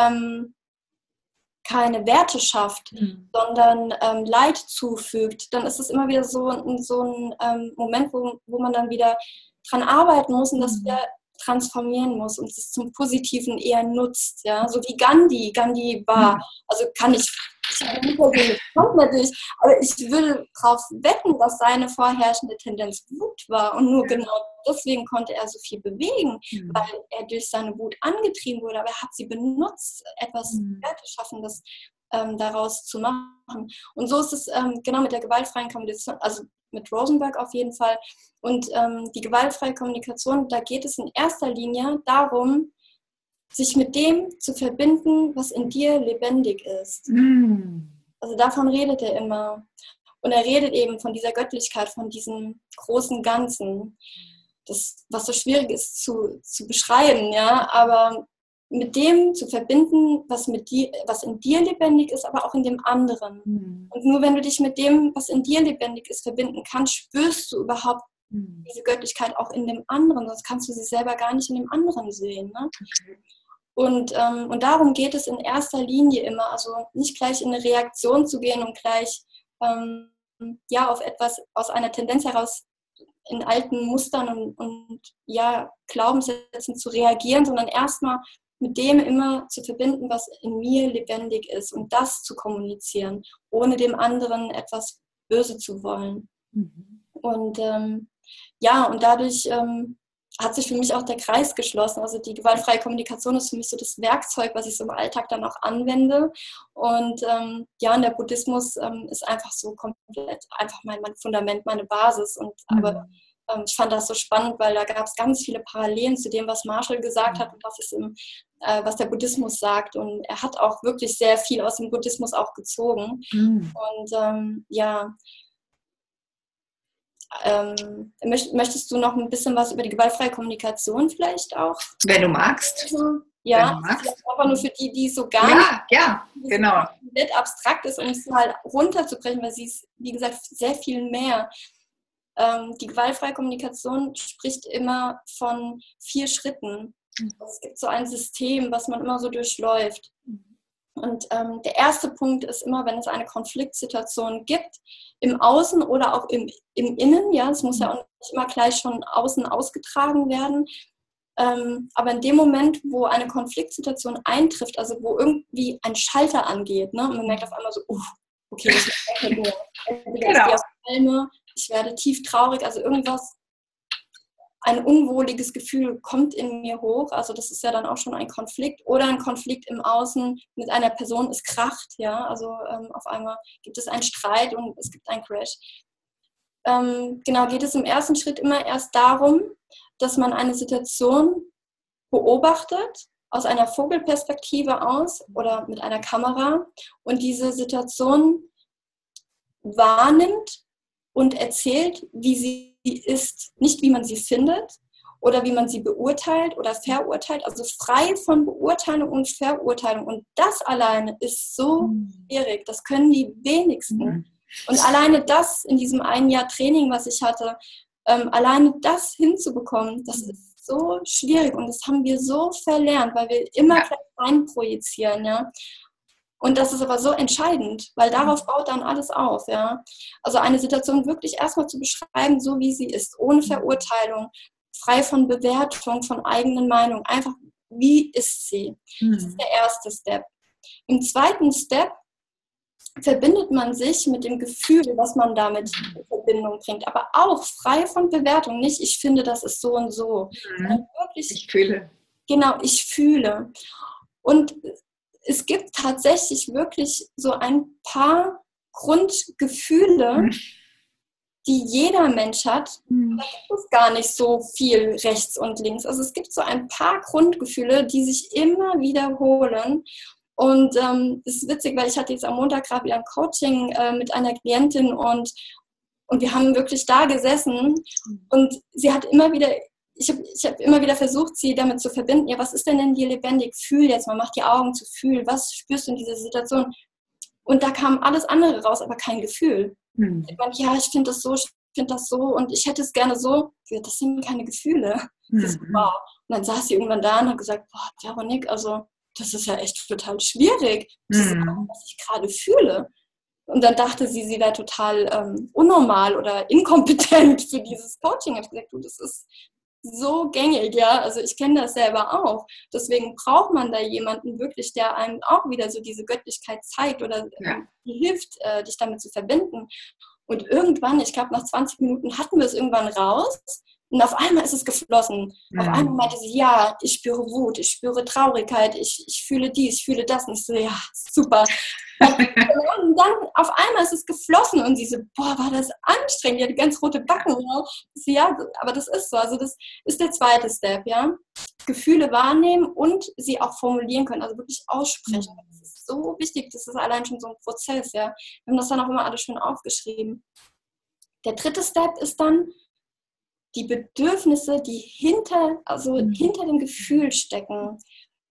keine Werte schafft, sondern Leid zufügt, dann ist es immer wieder so ein Moment, wo man dann wieder dran arbeiten muss und das wieder transformieren muss und es zum Positiven eher nutzt. Ja? So wie Gandhi. Gandhi war, also ich habe nicht persönlich natürlich, aber ich würde darauf wetten, dass seine vorherrschende Tendenz Wut war und nur genau deswegen konnte er so viel bewegen, weil er durch seine Wut angetrieben wurde, aber er hat sie benutzt, etwas Werteschaffendes daraus zu machen. Und so ist es genau mit der gewaltfreien Kommunikation, also mit Rosenberg auf jeden Fall. Und die gewaltfreie Kommunikation, da geht es in erster Linie darum, sich mit dem zu verbinden, was in dir lebendig ist. Also davon redet er immer. Und er redet eben von dieser Göttlichkeit, von diesem großen Ganzen. Das, was so schwierig ist zu beschreiben, ja, aber mit dem zu verbinden, was in dir lebendig ist, aber auch in dem anderen. Und nur wenn du dich mit dem, was in dir lebendig ist, verbinden kannst, spürst du überhaupt diese Göttlichkeit auch in dem anderen, sonst kannst du sie selber gar nicht in dem anderen sehen. Ne? Okay. Und darum geht es in erster Linie immer, also nicht gleich in eine Reaktion zu gehen und gleich auf etwas aus einer Tendenz heraus in alten Mustern und Glaubenssätzen zu reagieren, sondern erstmal mit dem immer zu verbinden, was in mir lebendig ist und das zu kommunizieren, ohne dem anderen etwas böse zu wollen. Und und dadurch hat sich für mich auch der Kreis geschlossen. Also die gewaltfreie Kommunikation ist für mich so das Werkzeug, was ich so im Alltag dann auch anwende. Und und der Buddhismus ist einfach so komplett einfach mein Fundament, meine Basis. Und aber ich fand das so spannend, weil da gab es ganz viele Parallelen zu dem, was Marshall gesagt hat und was der Buddhismus sagt. Und er hat auch wirklich sehr viel aus dem Buddhismus auch gezogen. Und möchtest du noch ein bisschen was über die gewaltfreie Kommunikation vielleicht auch? Wenn du magst. Ja, aber nur für die so gar nicht genau. komplett abstrakt ist, um es halt runterzubrechen, weil sie ist, wie gesagt, sehr viel mehr. Die gewaltfreie Kommunikation spricht immer von 4 Schritten. Es gibt so ein System, was man immer so durchläuft. Und der erste Punkt ist immer, wenn es eine Konfliktsituation gibt, im Außen oder auch im Innen, ja, es muss ja auch nicht immer gleich schon außen ausgetragen werden, aber in dem Moment, wo eine Konfliktsituation eintrifft, also wo irgendwie ein Schalter angeht, ne, und man merkt auf einmal so, okay, das ist genau. Ich werde tief traurig, also irgendwas, ein unwohliges Gefühl kommt in mir hoch, also das ist ja dann auch schon ein Konflikt oder ein Konflikt im Außen mit einer Person, es kracht, ja, also auf einmal gibt es einen Streit und es gibt einen Crash. Geht es im ersten Schritt immer erst darum, dass man eine Situation beobachtet, aus einer Vogelperspektive aus oder mit einer Kamera und diese Situation wahrnimmt und erzählt, wie sie ist, nicht wie man sie findet oder wie man sie beurteilt oder verurteilt, also frei von Beurteilung und Verurteilung. Und das alleine ist so schwierig, das können die wenigsten. Und alleine das in diesem 1 Jahr Training, was ich hatte, alleine das hinzubekommen, das ist so schwierig und das haben wir so verlernt, weil wir immer gleich reinprojizieren, ja. Und das ist aber so entscheidend, weil darauf baut dann alles auf, ja. Also eine Situation wirklich erstmal zu beschreiben, so wie sie ist, ohne Verurteilung, frei von Bewertung, von eigenen Meinungen, einfach, wie ist sie? Das ist der erste Step. Im zweiten Step verbindet man sich mit dem Gefühl, was man damit in Verbindung bringt, aber auch frei von Bewertung, nicht ich finde, das ist so und so. Wirklich, ich fühle. Genau, ich fühle. Und es gibt tatsächlich wirklich so ein paar Grundgefühle, die jeder Mensch hat. Da gibt es gar nicht so viel rechts und links. Also es gibt so ein paar Grundgefühle, die sich immer wiederholen. Und es ist witzig, weil ich hatte jetzt am Montag gerade wieder ein Coaching mit einer Klientin und wir haben wirklich da gesessen und sie hat immer wieder, ich hab immer wieder versucht, sie damit zu verbinden, ja, was ist denn in dir lebendig? Fühl jetzt mal, mach die Augen zu, fühl, was spürst du in dieser Situation? Und da kam alles andere raus, aber kein Gefühl. Ich meinte, ja, ich finde das so und ich hätte es gerne so. Das sind keine Gefühle. Das ist wow. Und dann saß sie irgendwann da und hat gesagt, boah, Veronik, also das ist ja echt total schwierig. Das ist auch, was ich gerade fühle. Und dann dachte sie wäre total unnormal oder inkompetent für dieses Coaching. Ich habe gesagt, du, das ist so gängig, ja. Also ich kenne das selber auch. Deswegen braucht man da jemanden wirklich, der einem auch wieder so diese Göttlichkeit zeigt oder hilft, dich damit zu verbinden. Und irgendwann, ich glaube nach 20 Minuten hatten wir es irgendwann raus. Und auf einmal ist es geflossen. Auf einmal meinte sie, ja, ich spüre Wut, ich spüre Traurigkeit, ich fühle dies, ich fühle das. Und ich so, ja, super. Und dann auf einmal ist es geflossen und sie so, boah, war das anstrengend, die hat ganz rote Backen. Ja. So, ja, aber das ist so. Also das ist der zweite Step, ja. Gefühle wahrnehmen und sie auch formulieren können, also wirklich aussprechen. Das ist so wichtig, das ist allein schon so ein Prozess, ja. Wir haben das dann auch immer alles schön aufgeschrieben. Der dritte Step ist dann, die Bedürfnisse, die hinter dem Gefühl stecken,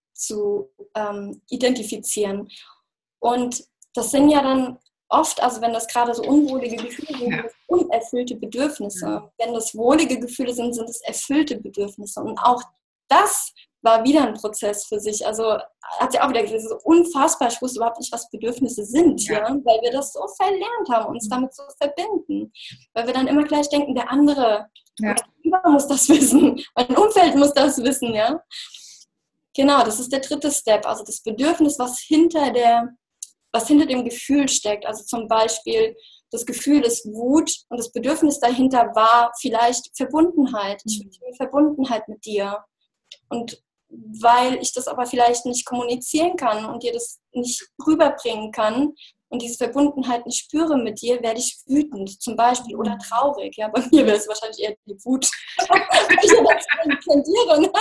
zu identifizieren. Und das sind ja dann oft, also wenn das gerade so unwohlige Gefühle sind, sind das unerfüllte Bedürfnisse. Wenn das wohlige Gefühle sind, sind es erfüllte Bedürfnisse. Und auch das war wieder ein Prozess für sich. Also hat sie auch wieder gesagt, so unfassbar, ich wusste überhaupt nicht, was Bedürfnisse sind, ja, weil wir das so verlernt haben, uns damit zu verbinden. Weil wir dann immer gleich denken, der andere, mein Gegenüber muss das wissen, mein Umfeld muss das wissen, ja. Genau, das ist der dritte Step, also das Bedürfnis, was hinter was hinter dem Gefühl steckt. Also zum Beispiel das Gefühl ist Wut und das Bedürfnis dahinter war vielleicht Verbundenheit. Ich wünsche mir Verbundenheit mit dir. Und weil ich das aber vielleicht nicht kommunizieren kann und dir das nicht rüberbringen kann und diese Verbundenheit nicht spüre mit dir, werde ich wütend zum Beispiel oder traurig. Ja, bei mir wäre es wahrscheinlich eher die Wut. Ich tendiere, ne?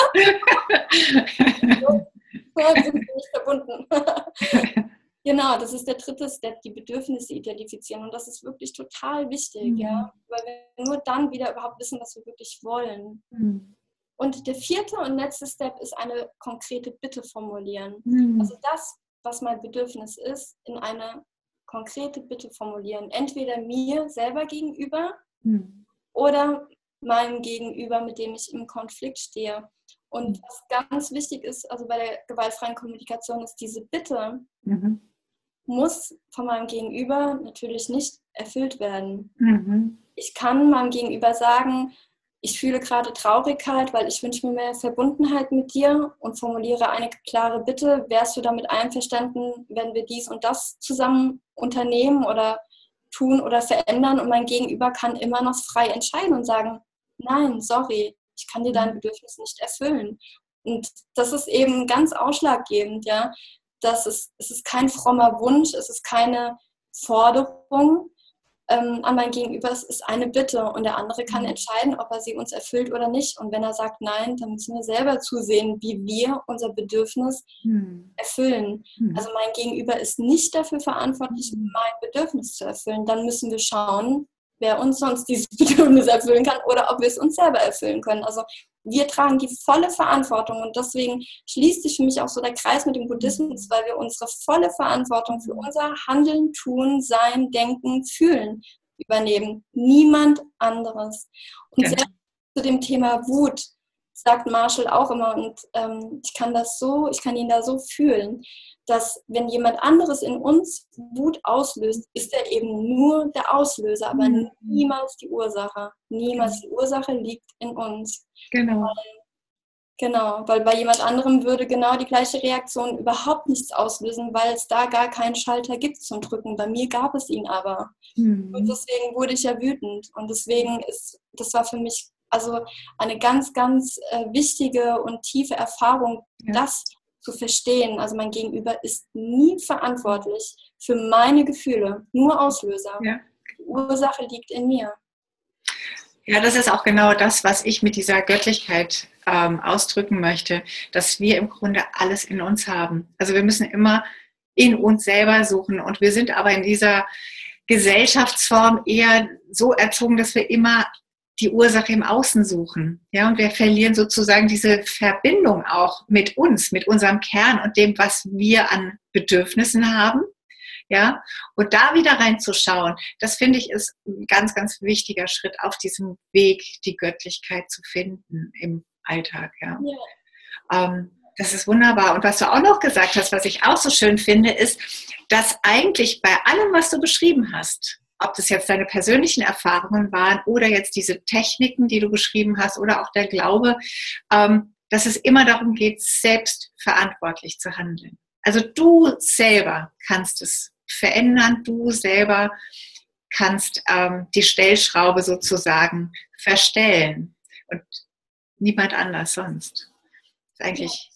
Wir sind nicht verbunden. Genau, das ist der dritte Step, die Bedürfnisse identifizieren. Und das ist wirklich total wichtig, ja, weil wir nur dann wieder überhaupt wissen, was wir wirklich wollen. Und der vierte und letzte Step ist eine konkrete Bitte formulieren. Also das, was mein Bedürfnis ist, in eine konkrete Bitte formulieren. Entweder mir selber gegenüber oder meinem Gegenüber, mit dem ich im Konflikt stehe. Und was ganz wichtig ist, also bei der gewaltfreien Kommunikation, ist diese Bitte muss von meinem Gegenüber natürlich nicht erfüllt werden. Ich kann meinem Gegenüber sagen, ich fühle gerade Traurigkeit, weil ich wünsche mir mehr Verbundenheit mit dir und formuliere eine klare Bitte. Wärst du damit einverstanden, wenn wir dies und das zusammen unternehmen oder tun oder verändern? Und mein Gegenüber kann immer noch frei entscheiden und sagen, nein, sorry, ich kann dir dein Bedürfnis nicht erfüllen. Und das ist eben ganz ausschlaggebend, ja. Es ist kein frommer Wunsch, es ist keine Forderung an mein Gegenüber, es ist eine Bitte und der andere kann entscheiden, ob er sie uns erfüllt oder nicht. Und wenn er sagt nein, dann müssen wir selber zusehen, wie wir unser Bedürfnis erfüllen. Also mein Gegenüber ist nicht dafür verantwortlich, mein Bedürfnis zu erfüllen. Dann müssen wir schauen, wer uns sonst dieses Bedürfnis erfüllen kann oder ob wir es uns selber erfüllen können. Also wir tragen die volle Verantwortung und deswegen schließt sich für mich auch so der Kreis mit dem Buddhismus, weil wir unsere volle Verantwortung für unser Handeln, Tun, Sein, Denken, Fühlen übernehmen. Niemand anderes. Und selbst zu dem Thema Wut sagt Marshall auch immer, und ich kann ihn da so fühlen, dass wenn jemand anderes in uns Wut auslöst, ist er eben nur der Auslöser, aber niemals die Ursache. Niemals die Ursache liegt in uns. Weil bei jemand anderem würde genau die gleiche Reaktion überhaupt nichts auslösen, weil es da gar keinen Schalter gibt zum Drücken. Bei mir gab es ihn aber. Und deswegen wurde ich ja wütend. Und deswegen das war für mich also eine ganz, ganz wichtige und tiefe Erfahrung, das zu verstehen. Also mein Gegenüber ist nie verantwortlich für meine Gefühle, nur Auslöser. Die Ursache liegt in mir. Ja, das ist auch genau das, was ich mit dieser Göttlichkeit ausdrücken möchte, dass wir im Grunde alles in uns haben. Also wir müssen immer in uns selber suchen und wir sind aber in dieser Gesellschaftsform eher so erzogen, dass wir immer die Ursache im Außen suchen. Ja, und wir verlieren sozusagen diese Verbindung auch mit uns, mit unserem Kern und dem, was wir an Bedürfnissen haben. Ja, und da wieder reinzuschauen, das finde ich ist ein ganz, ganz wichtiger Schritt auf diesem Weg, die Göttlichkeit zu finden im Alltag. Ja. Das ist wunderbar. Und was du auch noch gesagt hast, was ich auch so schön finde, ist, dass eigentlich bei allem, was du beschrieben hast, ob das jetzt deine persönlichen Erfahrungen waren oder jetzt diese Techniken, die du beschrieben hast oder auch der Glaube, dass es immer darum geht, selbst verantwortlich zu handeln. Also du selber kannst es verändern, du selber kannst die Stellschraube sozusagen verstellen und niemand anders sonst. Das ist eigentlich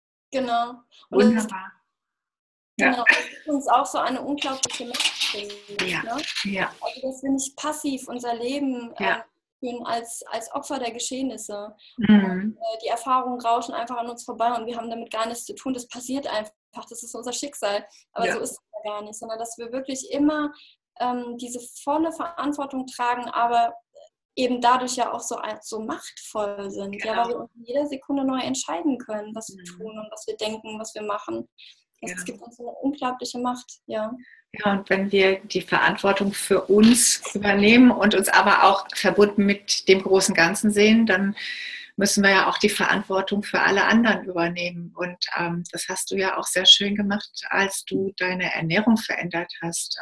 wunderbar. Genau, das ist uns auch so eine unglaubliche Macht, finde ich. Ne? Also, dass wir nicht passiv unser Leben führen als Opfer der Geschehnisse. Und, die Erfahrungen rauschen einfach an uns vorbei und wir haben damit gar nichts zu tun. Das passiert einfach, das ist unser Schicksal. Aber so ist es ja gar nicht, sondern dass wir wirklich immer diese volle Verantwortung tragen, aber eben dadurch ja auch so machtvoll sind. Ja, weil wir uns in jeder Sekunde neu entscheiden können, was wir tun und was wir denken, was wir machen. Es gibt uns eine unglaubliche Macht, Ja, und wenn wir die Verantwortung für uns übernehmen und uns aber auch verbunden mit dem großen Ganzen sehen, dann müssen wir ja auch die Verantwortung für alle anderen übernehmen. Und das hast du ja auch sehr schön gemacht, als du deine Ernährung verändert hast.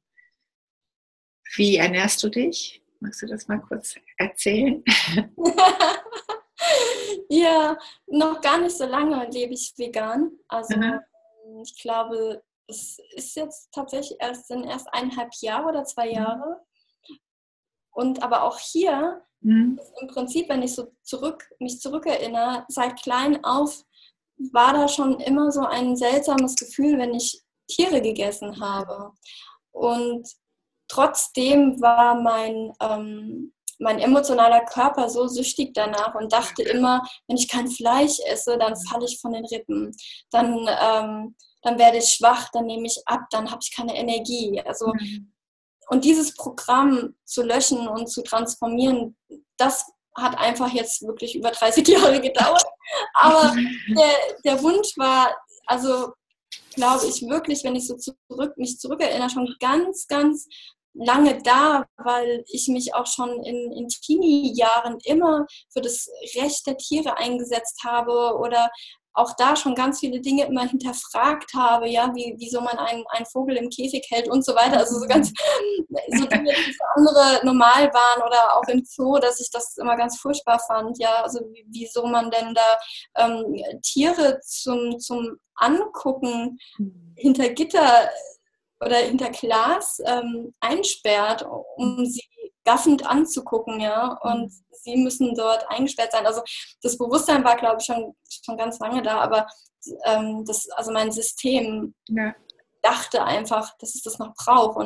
Wie ernährst du dich? Magst du das mal kurz erzählen? Ja, noch gar nicht so lange lebe ich vegan. Also ich glaube das ist jetzt tatsächlich erst 1,5 Jahre oder 2 Jahre. Und aber auch hier ist im Prinzip, wenn ich so mich zurückerinnere, seit klein auf war da schon immer so ein seltsames Gefühl, wenn ich Tiere gegessen habe. Und trotzdem war mein emotionaler Körper so süchtig danach und dachte immer, wenn ich kein Fleisch esse, dann falle ich von den Rippen. Dann werde ich schwach, dann nehme ich ab, dann habe ich keine Energie. Also, und dieses Programm zu löschen und zu transformieren, das hat einfach jetzt wirklich über 30 Jahre gedauert. Aber der Wunsch war, also glaube ich wirklich, wenn ich so mich zurückerinnere, schon ganz, ganz lange da, weil ich mich auch schon in Teenie-Jahren immer für das Recht der Tiere eingesetzt habe oder auch da schon ganz viele Dinge immer hinterfragt habe, ja, wieso man einen Vogel im Käfig hält und so weiter. Also so ganz so Dinge, die für andere normal waren oder auch im Zoo, dass ich das immer ganz furchtbar fand, ja, also wieso man denn da Tiere zum Angucken hinter Gitter oder hinter Glas einsperrt, um sie gaffend anzugucken, ja, und sie müssen dort eingesperrt sein. Also das Bewusstsein war, glaube ich, schon ganz lange da, aber also mein System dachte einfach, dass es das noch braucht.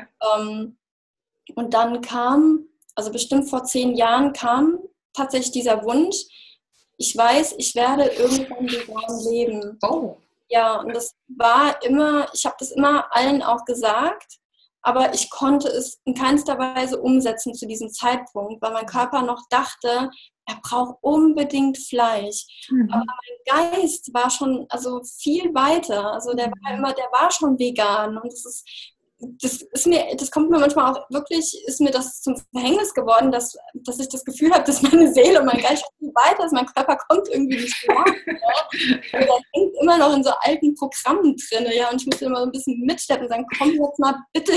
Und dann kam, also bestimmt vor 10 Jahren kam tatsächlich dieser Wunsch, ich weiß, ich werde irgendwann vegan leben. Oh. Ja, und das war immer, ich habe das immer allen auch gesagt, aber ich konnte es in keinster Weise umsetzen zu diesem Zeitpunkt, weil mein Körper noch dachte, er braucht unbedingt Fleisch. Aber mein Geist war schon also viel weiter. Also der war schon vegan. Und das kommt mir manchmal auch wirklich, ist mir das zum Verhängnis geworden, dass ich das Gefühl habe, dass meine Seele und mein Geist viel weiter ist, mein Körper kommt irgendwie nicht nach. Ja. Also der hängt immer noch in so alten Programmen drin, ja, und ich muss immer so ein bisschen mitsteppen und sagen, komm jetzt mal bitte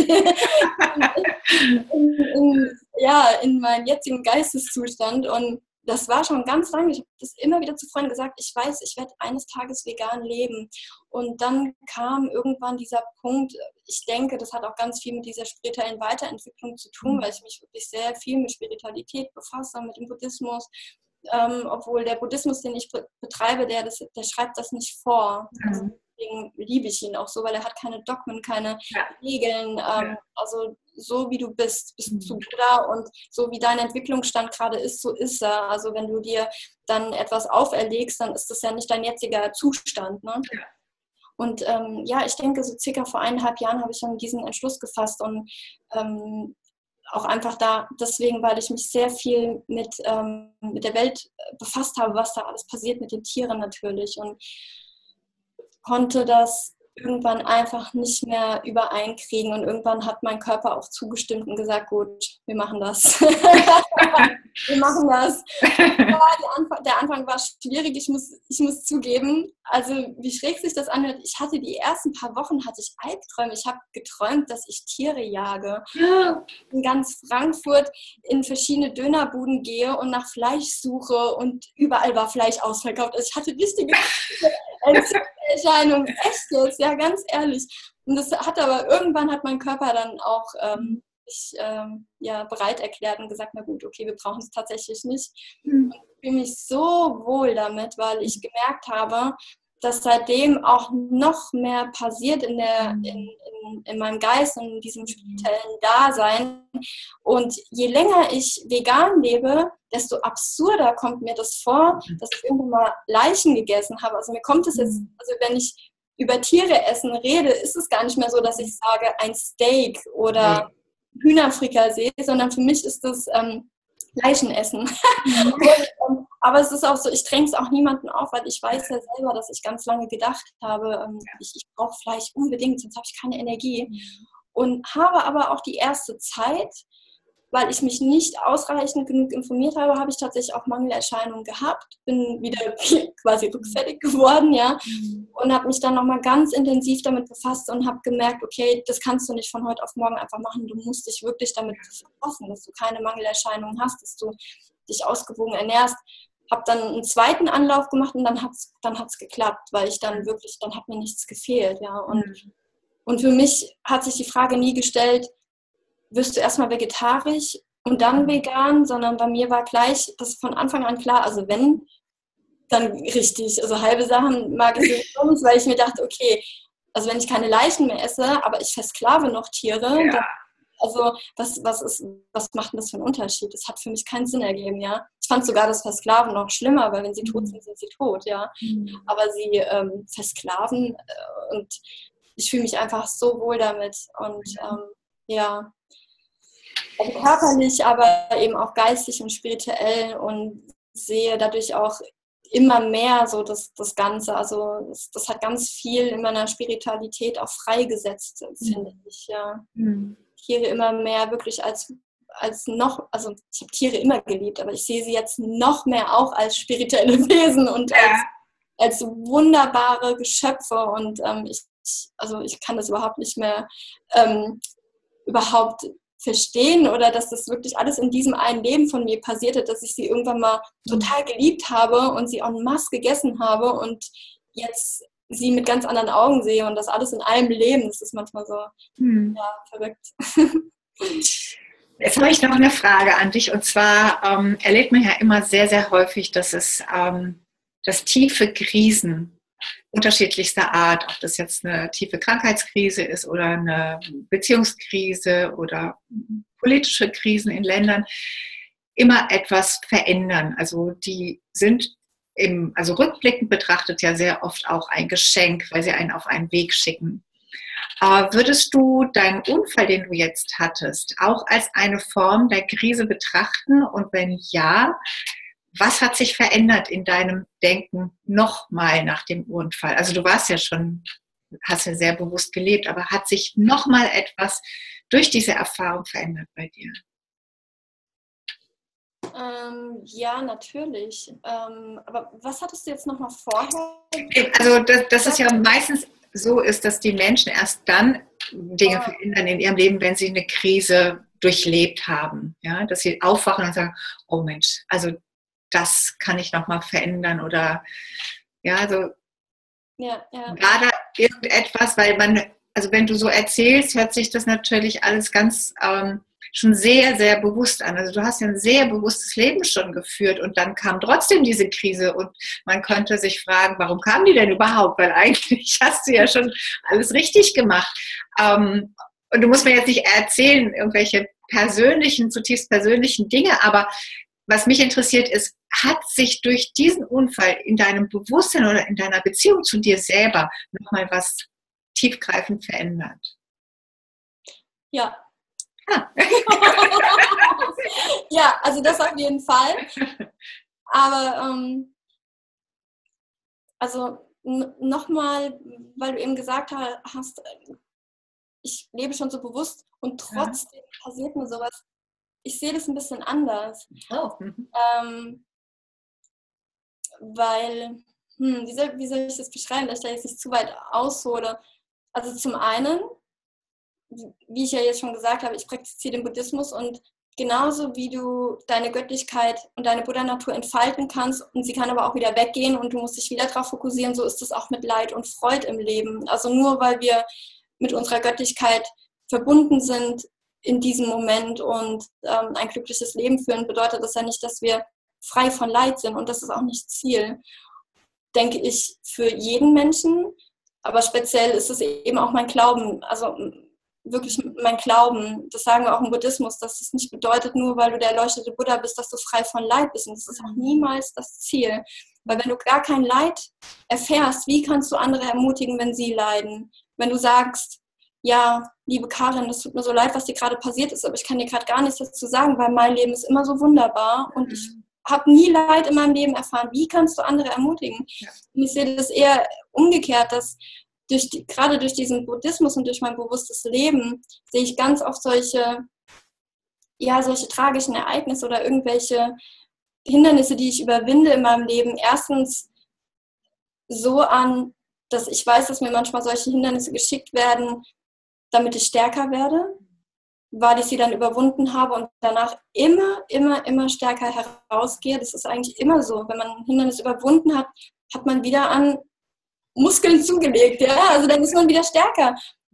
in meinen jetzigen Geisteszustand. Und das war schon ganz lange. Ich habe das immer wieder zu Freunden gesagt, ich weiß, ich werde eines Tages vegan leben. Und dann kam irgendwann dieser Punkt, ich denke, das hat auch ganz viel mit dieser spirituellen Weiterentwicklung zu tun, weil ich mich wirklich sehr viel mit Spiritualität befasse, mit dem Buddhismus, obwohl der Buddhismus, den ich betreibe, der schreibt das nicht vor. Also deswegen liebe ich ihn auch so, weil er hat keine Dogmen, keine Regeln. Also so wie du bist du Buddha, und so wie dein Entwicklungsstand gerade ist, so ist er. Also wenn du dir dann etwas auferlegst, dann ist das ja nicht dein jetziger Zustand, ne? Und ich denke, so circa vor 1,5 Jahren habe ich dann diesen Entschluss gefasst und auch einfach deswegen, weil ich mich sehr viel mit der Welt befasst habe, was da alles passiert mit den Tieren natürlich, und konnte das irgendwann einfach nicht mehr übereinkriegen, und irgendwann hat mein Körper auch zugestimmt und gesagt, gut, wir machen das. Wir machen das. Ja, der Anfang war schwierig, ich muss zugeben, also wie schräg sich das anhört, ich hatte die ersten paar Wochen hatte ich Albträume, ich habe geträumt, dass ich Tiere jage. In ganz Frankfurt in verschiedene Dönerbuden gehe und nach Fleisch suche, und überall war Fleisch ausverkauft. Also ich hatte richtige Entzugserscheinungen, echt jetzt, ja, ganz ehrlich. Und irgendwann hat mein Körper dann auch sich bereit erklärt und gesagt, na gut, okay, wir brauchen es tatsächlich nicht. Und ich fühle mich so wohl damit, weil ich gemerkt habe, dass seitdem auch noch mehr passiert in meinem Geist und in diesem spirituellen Dasein. Und je länger ich vegan lebe, desto absurder kommt mir das vor, dass ich irgendwann mal Leichen gegessen habe. Also mir kommt es jetzt, also wenn ich über Tiere essen rede, ist es gar nicht mehr so, dass ich sage, ein Steak oder Hühnerfrikassee, sondern für mich ist das Leichenessen. Aber es ist auch so, ich dränge es auch niemanden auf, weil ich weiß ja selber, dass ich ganz lange gedacht habe, ich brauche Fleisch unbedingt, sonst habe ich keine Energie. Und habe aber auch die erste Zeit, weil ich mich nicht ausreichend genug informiert habe, habe ich tatsächlich auch Mangelerscheinungen gehabt, bin wieder quasi rückfällig geworden, ja, und habe mich dann nochmal ganz intensiv damit befasst und habe gemerkt, okay, das kannst du nicht von heute auf morgen einfach machen, du musst dich wirklich damit befassen, dass du keine Mangelerscheinungen hast, dass du dich ausgewogen ernährst. Habe dann einen zweiten Anlauf gemacht und dann hat's geklappt, weil ich dann wirklich, dann hat mir nichts gefehlt, ja, und Und für mich hat sich die Frage nie gestellt, wirst du erstmal vegetarisch und dann vegan, sondern bei mir war gleich, das ist von Anfang an klar, also wenn, dann richtig. Also halbe Sachen mag ich sowieso nicht, weil ich mir dachte, okay, also wenn ich keine Leichen mehr esse, aber ich versklave noch Tiere, dann, also was macht denn das für einen Unterschied? Das hat für mich keinen Sinn ergeben, ja. Ich fand sogar das Versklaven noch schlimmer, weil wenn sie tot sind, sind sie tot, ja. Aber sie versklaven und ich fühle mich einfach so wohl damit und ja, also körperlich, aber eben auch geistig und spirituell und sehe dadurch auch immer mehr so das Ganze. Also das hat ganz viel in meiner Spiritualität auch freigesetzt, finde ich, ja. Tiere immer mehr wirklich als noch, also ich habe Tiere immer geliebt, aber ich sehe sie jetzt noch mehr auch als spirituelle Wesen und als wunderbare Geschöpfe und ich kann das überhaupt nicht mehr überhaupt verstehen oder dass das wirklich alles in diesem einen Leben von mir passierte, dass ich sie irgendwann mal total geliebt habe und sie en masse gegessen habe und jetzt sie mit ganz anderen Augen sehe und das alles in einem Leben. Das ist manchmal so verrückt. Jetzt habe ich noch eine Frage an dich und zwar erlebt man ja immer sehr, sehr häufig, dass tiefe Krisen unterschiedlichster Art, ob das jetzt eine tiefe Krankheitskrise ist oder eine Beziehungskrise oder politische Krisen in Ländern, immer etwas verändern. Also die sind also rückblickend betrachtet ja sehr oft auch ein Geschenk, weil sie einen auf einen Weg schicken. Würdest du deinen Unfall, den du jetzt hattest, auch als eine Form der Krise betrachten? Und wenn ja, was hat sich verändert in deinem Denken nochmal nach dem Unfall? Also du warst ja schon, hast ja sehr bewusst gelebt, aber hat sich nochmal etwas durch diese Erfahrung verändert bei dir? Ja, natürlich. Aber was hattest du jetzt nochmal vorher? Also dass es ja meistens so ist, dass die Menschen erst dann Dinge verändern in ihrem Leben, wenn sie eine Krise durchlebt haben. Ja? Dass sie aufwachen und sagen, oh Mensch, also das kann ich nochmal verändern oder ja, also war da irgendetwas, weil also wenn du so erzählst, hört sich das natürlich alles ganz schon sehr, sehr bewusst an. Also du hast ja ein sehr bewusstes Leben schon geführt und dann kam trotzdem diese Krise und man könnte sich fragen, warum kam die denn überhaupt? Weil eigentlich hast du ja schon alles richtig gemacht. Und du musst mir jetzt nicht erzählen, irgendwelche zutiefst persönlichen Dinge, aber was mich interessiert ist, hat sich durch diesen Unfall in deinem Bewusstsein oder in deiner Beziehung zu dir selber nochmal was tiefgreifend verändert? Ja. Ja, also das auf jeden Fall. Aber also nochmal, weil du eben gesagt hast, ich lebe schon so bewusst und trotzdem passiert mir sowas. Ich sehe das ein bisschen anders. Weil, wie soll ich das beschreiben, dass ich da jetzt nicht zu weit aushole? Also zum einen, wie ich ja jetzt schon gesagt habe, ich praktiziere den Buddhismus und genauso wie du deine Göttlichkeit und deine Buddha-Natur entfalten kannst und sie kann aber auch wieder weggehen und du musst dich wieder darauf fokussieren, so ist es auch mit Leid und Freude im Leben. Also nur weil wir mit unserer Göttlichkeit verbunden sind in diesem Moment und ein glückliches Leben führen, bedeutet das ja nicht, dass wir frei von Leid sind und das ist auch nicht Ziel, denke ich, für jeden Menschen, aber speziell ist es eben auch mein Glauben, also wirklich mein Glauben, das sagen wir auch im Buddhismus, dass es nicht bedeutet, nur weil du der erleuchtete Buddha bist, dass du frei von Leid bist und das ist auch niemals das Ziel, weil wenn du gar kein Leid erfährst, wie kannst du andere ermutigen, wenn sie leiden? Wenn du sagst, ja, liebe Karin, es tut mir so leid, was dir gerade passiert ist, aber ich kann dir gerade gar nichts dazu sagen, weil mein Leben ist immer so wunderbar und ich habe nie Leid in meinem Leben erfahren. Wie kannst du andere ermutigen? Und ich sehe das eher umgekehrt, dass gerade durch diesen Buddhismus und durch mein bewusstes Leben sehe ich ganz oft solche tragischen Ereignisse oder irgendwelche Hindernisse, die ich überwinde in meinem Leben, erstens so an, dass ich weiß, dass mir manchmal solche Hindernisse geschickt werden, damit ich stärker werde, weil ich sie dann überwunden habe und danach immer stärker herausgehe. Das ist eigentlich immer so. Wenn man ein Hindernis überwunden hat, hat man wieder an Muskeln zugelegt. Ja? Also dann ist man wieder stärker.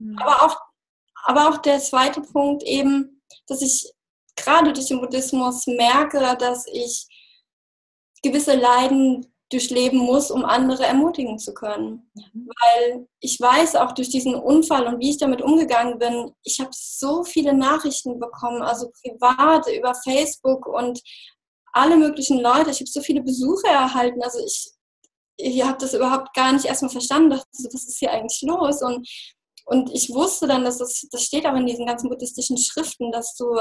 Aber auch der zweite Punkt eben, dass ich gerade durch den Buddhismus merke, dass ich gewisse Leiden durchleben muss, um andere ermutigen zu können. Weil ich weiß auch durch diesen Unfall und wie ich damit umgegangen bin, ich habe so viele Nachrichten bekommen, also privat, über Facebook und alle möglichen Leute. Ich habe so viele Besuche erhalten. Also ich habe das überhaupt gar nicht erstmal verstanden. Dachte so, was ist hier eigentlich los? Und ich wusste dann, das steht auch in diesen ganzen buddhistischen Schriften, dass du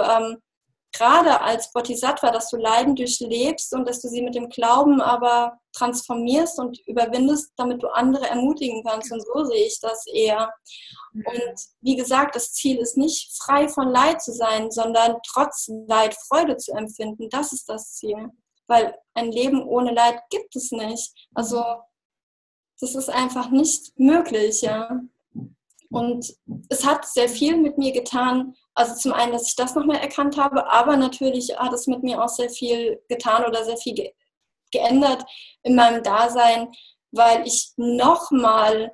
gerade als Bodhisattva, dass du Leiden durchlebst und dass du sie mit dem Glauben aber transformierst und überwindest, damit du andere ermutigen kannst. Und so sehe ich das eher. Und wie gesagt, das Ziel ist nicht, frei von Leid zu sein, sondern trotz Leid Freude zu empfinden. Das ist das Ziel. Weil ein Leben ohne Leid gibt es nicht. Also das ist einfach nicht möglich, ja. Und es hat sehr viel mit mir getan, also zum einen, dass ich das nochmal erkannt habe, aber natürlich hat es mit mir auch sehr viel getan oder sehr viel geändert in meinem Dasein, weil ich nochmal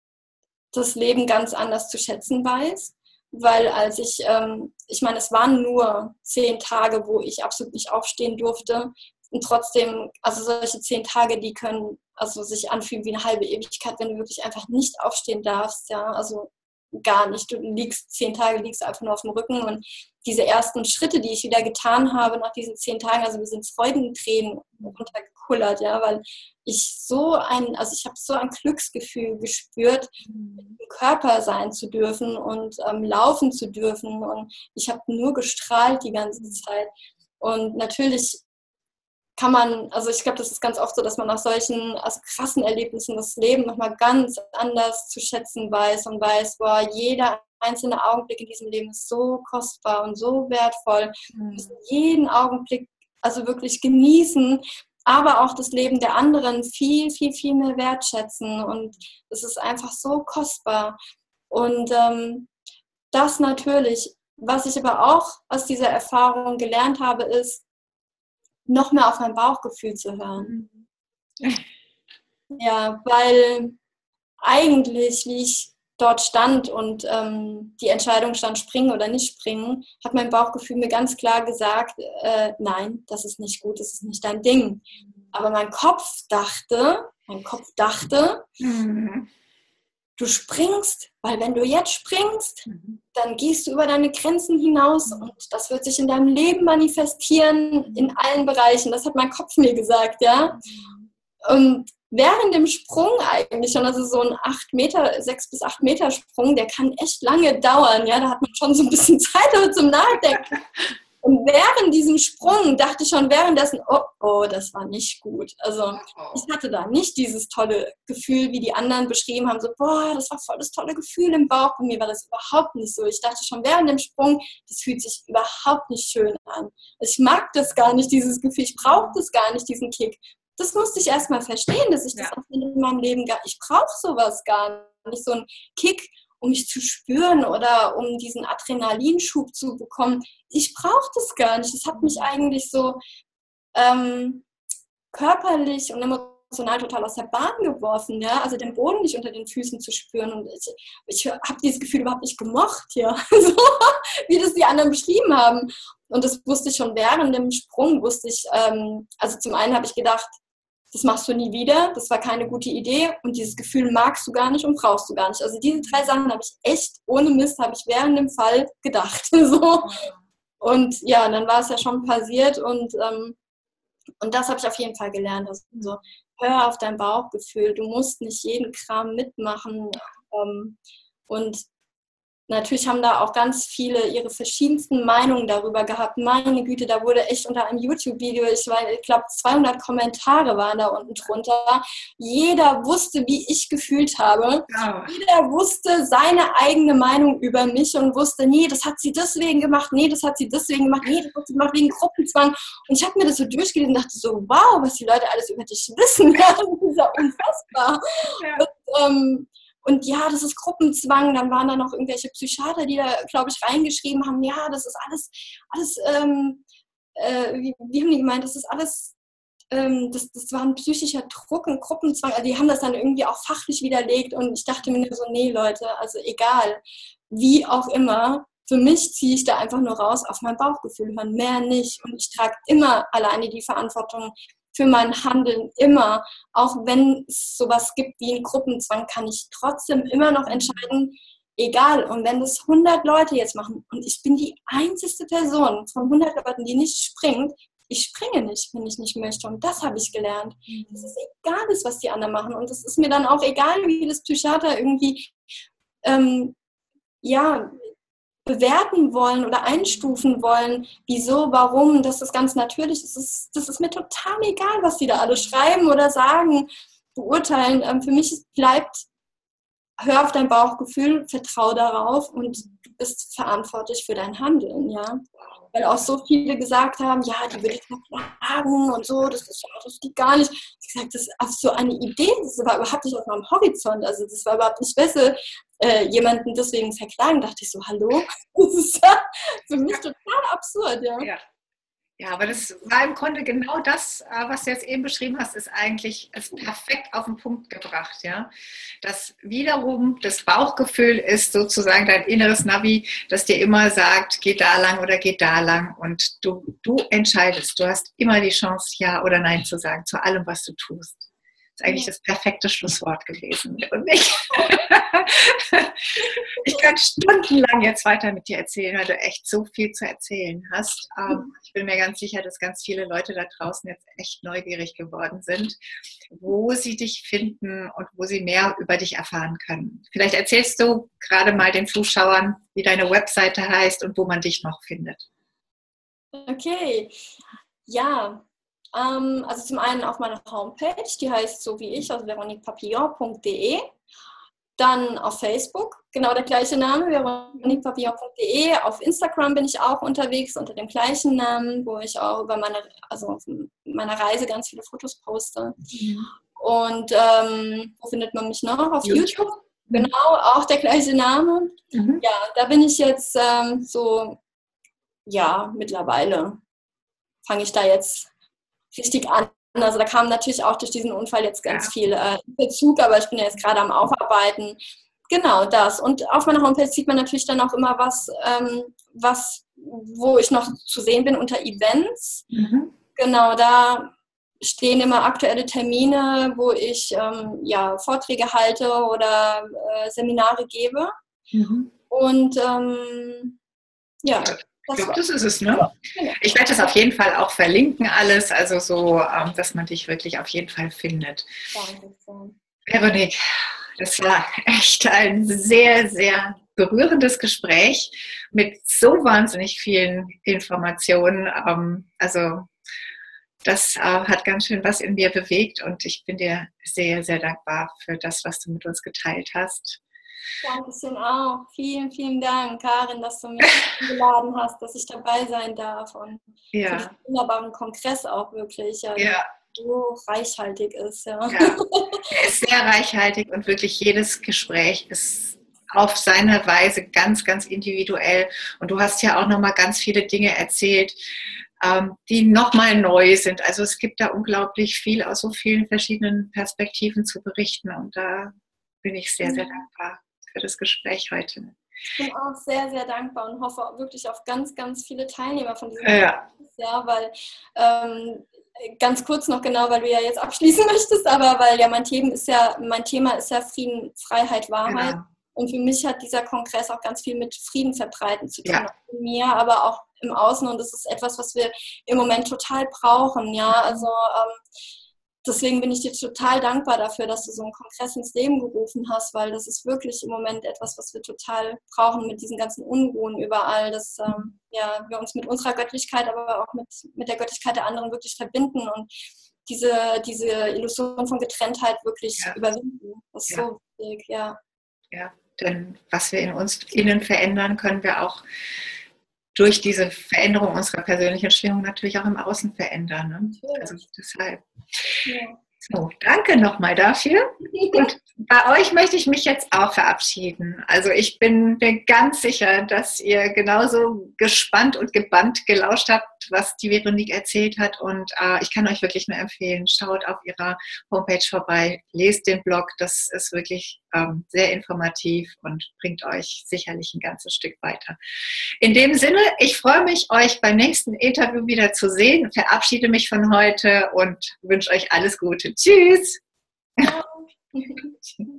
das Leben ganz anders zu schätzen weiß. Weil als ich meine, es waren nur 10 Tage, wo ich absolut nicht aufstehen durfte. Und trotzdem, also solche 10 Tage, die können also sich anfühlen wie eine halbe Ewigkeit, wenn du wirklich einfach nicht aufstehen darfst, ja, also gar nicht. Du liegst 10 Tage, liegst einfach nur auf dem Rücken und diese ersten Schritte, die ich wieder getan habe nach diesen 10 Tagen, also wir sind Freudentränen runtergekullert, ja, weil ich ich habe so ein Glücksgefühl gespürt, im Körper sein zu dürfen und laufen zu dürfen und ich habe nur gestrahlt die ganze Zeit und natürlich kann man, also ich glaube, das ist ganz oft so, dass man nach solchen krassen Erlebnissen das Leben nochmal ganz anders zu schätzen weiß und weiß, boah, jeder einzelne Augenblick in diesem Leben ist so kostbar und so wertvoll. Wir müssen jeden Augenblick also wirklich genießen, aber auch das Leben der anderen viel, viel, viel mehr wertschätzen und es ist einfach so kostbar. Und das natürlich, was ich aber auch aus dieser Erfahrung gelernt habe, ist, noch mehr auf mein Bauchgefühl zu hören. Ja, weil eigentlich, wie ich dort stand und die Entscheidung stand, springen oder nicht springen, hat mein Bauchgefühl mir ganz klar gesagt, nein, das ist nicht gut, das ist nicht dein Ding. Aber mein Kopf dachte, du springst, weil wenn du jetzt springst, dann gehst du über deine Grenzen hinaus und das wird sich in deinem Leben manifestieren, in allen Bereichen. Das hat mein Kopf mir gesagt, ja. Und während dem Sprung eigentlich schon, also so ein 6 bis 8 Meter Sprung, der kann echt lange dauern, ja. Da hat man schon so ein bisschen Zeit zum Nachdenken. Und während diesem Sprung dachte ich schon währenddessen, oh, das war nicht gut. Also ich hatte da nicht dieses tolle Gefühl, wie die anderen beschrieben haben, so, boah, das war voll das tolle Gefühl im Bauch. Bei mir war das überhaupt nicht so. Ich dachte schon während dem Sprung, das fühlt sich überhaupt nicht schön an. Also ich mag das gar nicht, dieses Gefühl. Ich brauche das gar nicht, diesen Kick. Das musste ich erstmal verstehen, dass ich das in meinem Leben ich brauche sowas gar nicht, so einen Kick, um mich zu spüren oder um diesen Adrenalinschub zu bekommen. Ich brauche das gar nicht. Das hat mich eigentlich so körperlich und emotional total aus der Bahn geworfen, ja, also den Boden nicht unter den Füßen zu spüren und ich habe dieses Gefühl überhaupt nicht gemocht, ja, so wie das die anderen beschrieben haben und das wusste ich schon während dem Sprung, also zum einen habe ich gedacht, das machst du nie wieder, das war keine gute Idee und dieses Gefühl magst du gar nicht und brauchst du gar nicht. Also diese 3 Sachen habe ich echt, ohne Mist, habe ich während dem Fall gedacht. So. Und ja, dann war es ja schon passiert und das habe ich auf jeden Fall gelernt. Also hör auf dein Bauchgefühl, du musst nicht jeden Kram mitmachen und natürlich haben da auch ganz viele ihre verschiedensten Meinungen darüber gehabt. Meine Güte, da wurde echt unter einem YouTube-Video, ich glaube 200 Kommentare waren da unten drunter. Jeder wusste, wie ich gefühlt habe. Ja. Jeder wusste seine eigene Meinung über mich und wusste, nee, das hat sie deswegen gemacht, nee, das hat sie deswegen gemacht, nee, das hat sie gemacht wegen Gruppenzwang. Und ich habe mir das so durchgelesen und dachte so, wow, was die Leute alles über dich wissen. Ja, das ist ja unfassbar. Ja. Und ja, das ist Gruppenzwang. Dann waren da noch irgendwelche Psychiater, die da, glaube ich, reingeschrieben haben, ja, das ist alles wie haben die gemeint, das ist alles das war ein psychischer Druck, ein Gruppenzwang. Also die haben das dann irgendwie auch fachlich widerlegt und ich dachte mir nur so, nee Leute, also egal, wie auch immer, für mich ziehe ich da einfach nur raus, auf mein Bauchgefühl hören, mehr nicht. Und ich trage immer alleine die Verantwortung für mein Handeln, immer. Auch wenn es sowas gibt wie einen Gruppenzwang, kann ich trotzdem immer noch entscheiden, egal. Und wenn das 100 Leute jetzt machen und ich bin die einzige Person von 100 Leuten, die nicht springt, ich springe nicht, wenn ich nicht möchte. Und das habe ich gelernt. Dass es egal ist, was die anderen machen. Und es ist mir dann auch egal, wie das Psychiater irgendwie bewerten wollen oder einstufen wollen, wieso, warum, dass das ganz natürlich ist. Das ist mir total egal, was die da alle schreiben oder sagen, beurteilen. Für mich bleibt, hör auf dein Bauchgefühl, vertrau darauf und du bist verantwortlich für dein Handeln, ja. Weil auch so viele gesagt haben, ja, die würde ich verklagen und so, das geht gar nicht. Ich gesagt, das ist auf so eine Idee, das war überhaupt nicht auf meinem Horizont, also das war überhaupt nicht besser, jemanden deswegen verklagen, dachte ich so, hallo? Das ist ja für mich total absurd, ja. Ja, aber das war im Grunde genau das, was du jetzt eben beschrieben hast, ist eigentlich perfekt auf den Punkt gebracht, ja. Das wiederum, das Bauchgefühl ist sozusagen dein inneres Navi, das dir immer sagt, geh da lang oder geh da lang und du entscheidest. Du hast immer die Chance, Ja oder Nein zu sagen zu allem, was du tust. Das ist eigentlich das perfekte Schlusswort gewesen. Und ich kann stundenlang jetzt weiter mit dir erzählen, weil du echt so viel zu erzählen hast. Ich bin mir ganz sicher, dass ganz viele Leute da draußen jetzt echt neugierig geworden sind, wo sie dich finden und wo sie mehr über dich erfahren können. Vielleicht erzählst du gerade mal den Zuschauern, wie deine Webseite heißt und wo man dich noch findet. Okay, ja. Also zum einen auf meiner Homepage, die heißt so wie ich, also veroniquepapillon.de. Dann auf Facebook, genau der gleiche Name, veroniquepapillon.de. Auf Instagram bin ich auch unterwegs unter dem gleichen Namen, wo ich auch über meine Reise ganz viele Fotos poste. Und wo findet man mich noch? Auf YouTube. Genau, auch der gleiche Name. Ja, da bin ich jetzt mittlerweile fange ich da jetzt richtig an. Also da kam natürlich auch durch diesen Unfall jetzt ganz viel Bezug, aber ich bin ja jetzt gerade am Aufarbeiten. Genau das. Und auf meiner Homepage sieht man natürlich dann auch immer wo ich noch zu sehen bin unter Events. Genau, da stehen immer aktuelle Termine, wo ich Vorträge halte oder Seminare gebe. Und ich glaube, das ist es, ne? Ich werde das auf jeden Fall auch verlinken, alles, also so, dass man dich wirklich auf jeden Fall findet. Dankeschön. Veronique, das war echt ein sehr, sehr berührendes Gespräch mit so wahnsinnig vielen Informationen. Also das hat ganz schön was in mir bewegt und ich bin dir sehr, sehr dankbar für das, was du mit uns geteilt hast. Dankeschön auch. Vielen, vielen Dank, Karin, dass du mich eingeladen hast, dass ich dabei sein darf und für diesen wunderbaren Kongress auch wirklich so reichhaltig ist. Ja. Er ist sehr reichhaltig und wirklich jedes Gespräch ist auf seine Weise ganz, ganz individuell. Und du hast ja auch nochmal ganz viele Dinge erzählt, die nochmal neu sind. Also es gibt da unglaublich viel aus so vielen verschiedenen Perspektiven zu berichten und da bin ich sehr, sehr dankbar für das Gespräch heute. Ich bin auch sehr, sehr dankbar und hoffe wirklich auf ganz, ganz viele Teilnehmer von diesem Kongress, weil ganz kurz noch genau, weil du ja jetzt abschließen möchtest, aber weil ja mein Thema ist ja Frieden, Freiheit, Wahrheit. Genau. Und für mich hat dieser Kongress auch ganz viel mit Frieden verbreiten zu tun, in mir, aber auch im Außen. Und das ist etwas, was wir im Moment total brauchen. Ja, also deswegen bin ich dir total dankbar dafür, dass du so einen Kongress ins Leben gerufen hast, weil das ist wirklich im Moment etwas, was wir total brauchen mit diesen ganzen Unruhen überall, dass wir uns mit unserer Göttlichkeit, aber auch mit der Göttlichkeit der anderen wirklich verbinden und diese Illusion von Getrenntheit wirklich überwinden. Das ist so wichtig, Ja, denn was wir in uns innen verändern, können wir auch durch diese Veränderung unserer persönlichen Schwingung natürlich auch im Außen verändern. Ne? Also deshalb. So, danke nochmal dafür. Und bei euch möchte ich mich jetzt auch verabschieden. Also ich bin mir ganz sicher, dass ihr genauso gespannt und gebannt gelauscht habt was die Veronique erzählt hat. Und ich kann euch wirklich nur empfehlen, schaut auf ihrer Homepage vorbei, lest den Blog. Das ist wirklich sehr informativ und bringt euch sicherlich ein ganzes Stück weiter. In dem Sinne, ich freue mich, euch beim nächsten Interview wieder zu sehen. Verabschiede mich von heute und wünsche euch alles Gute. Tschüss! Ja.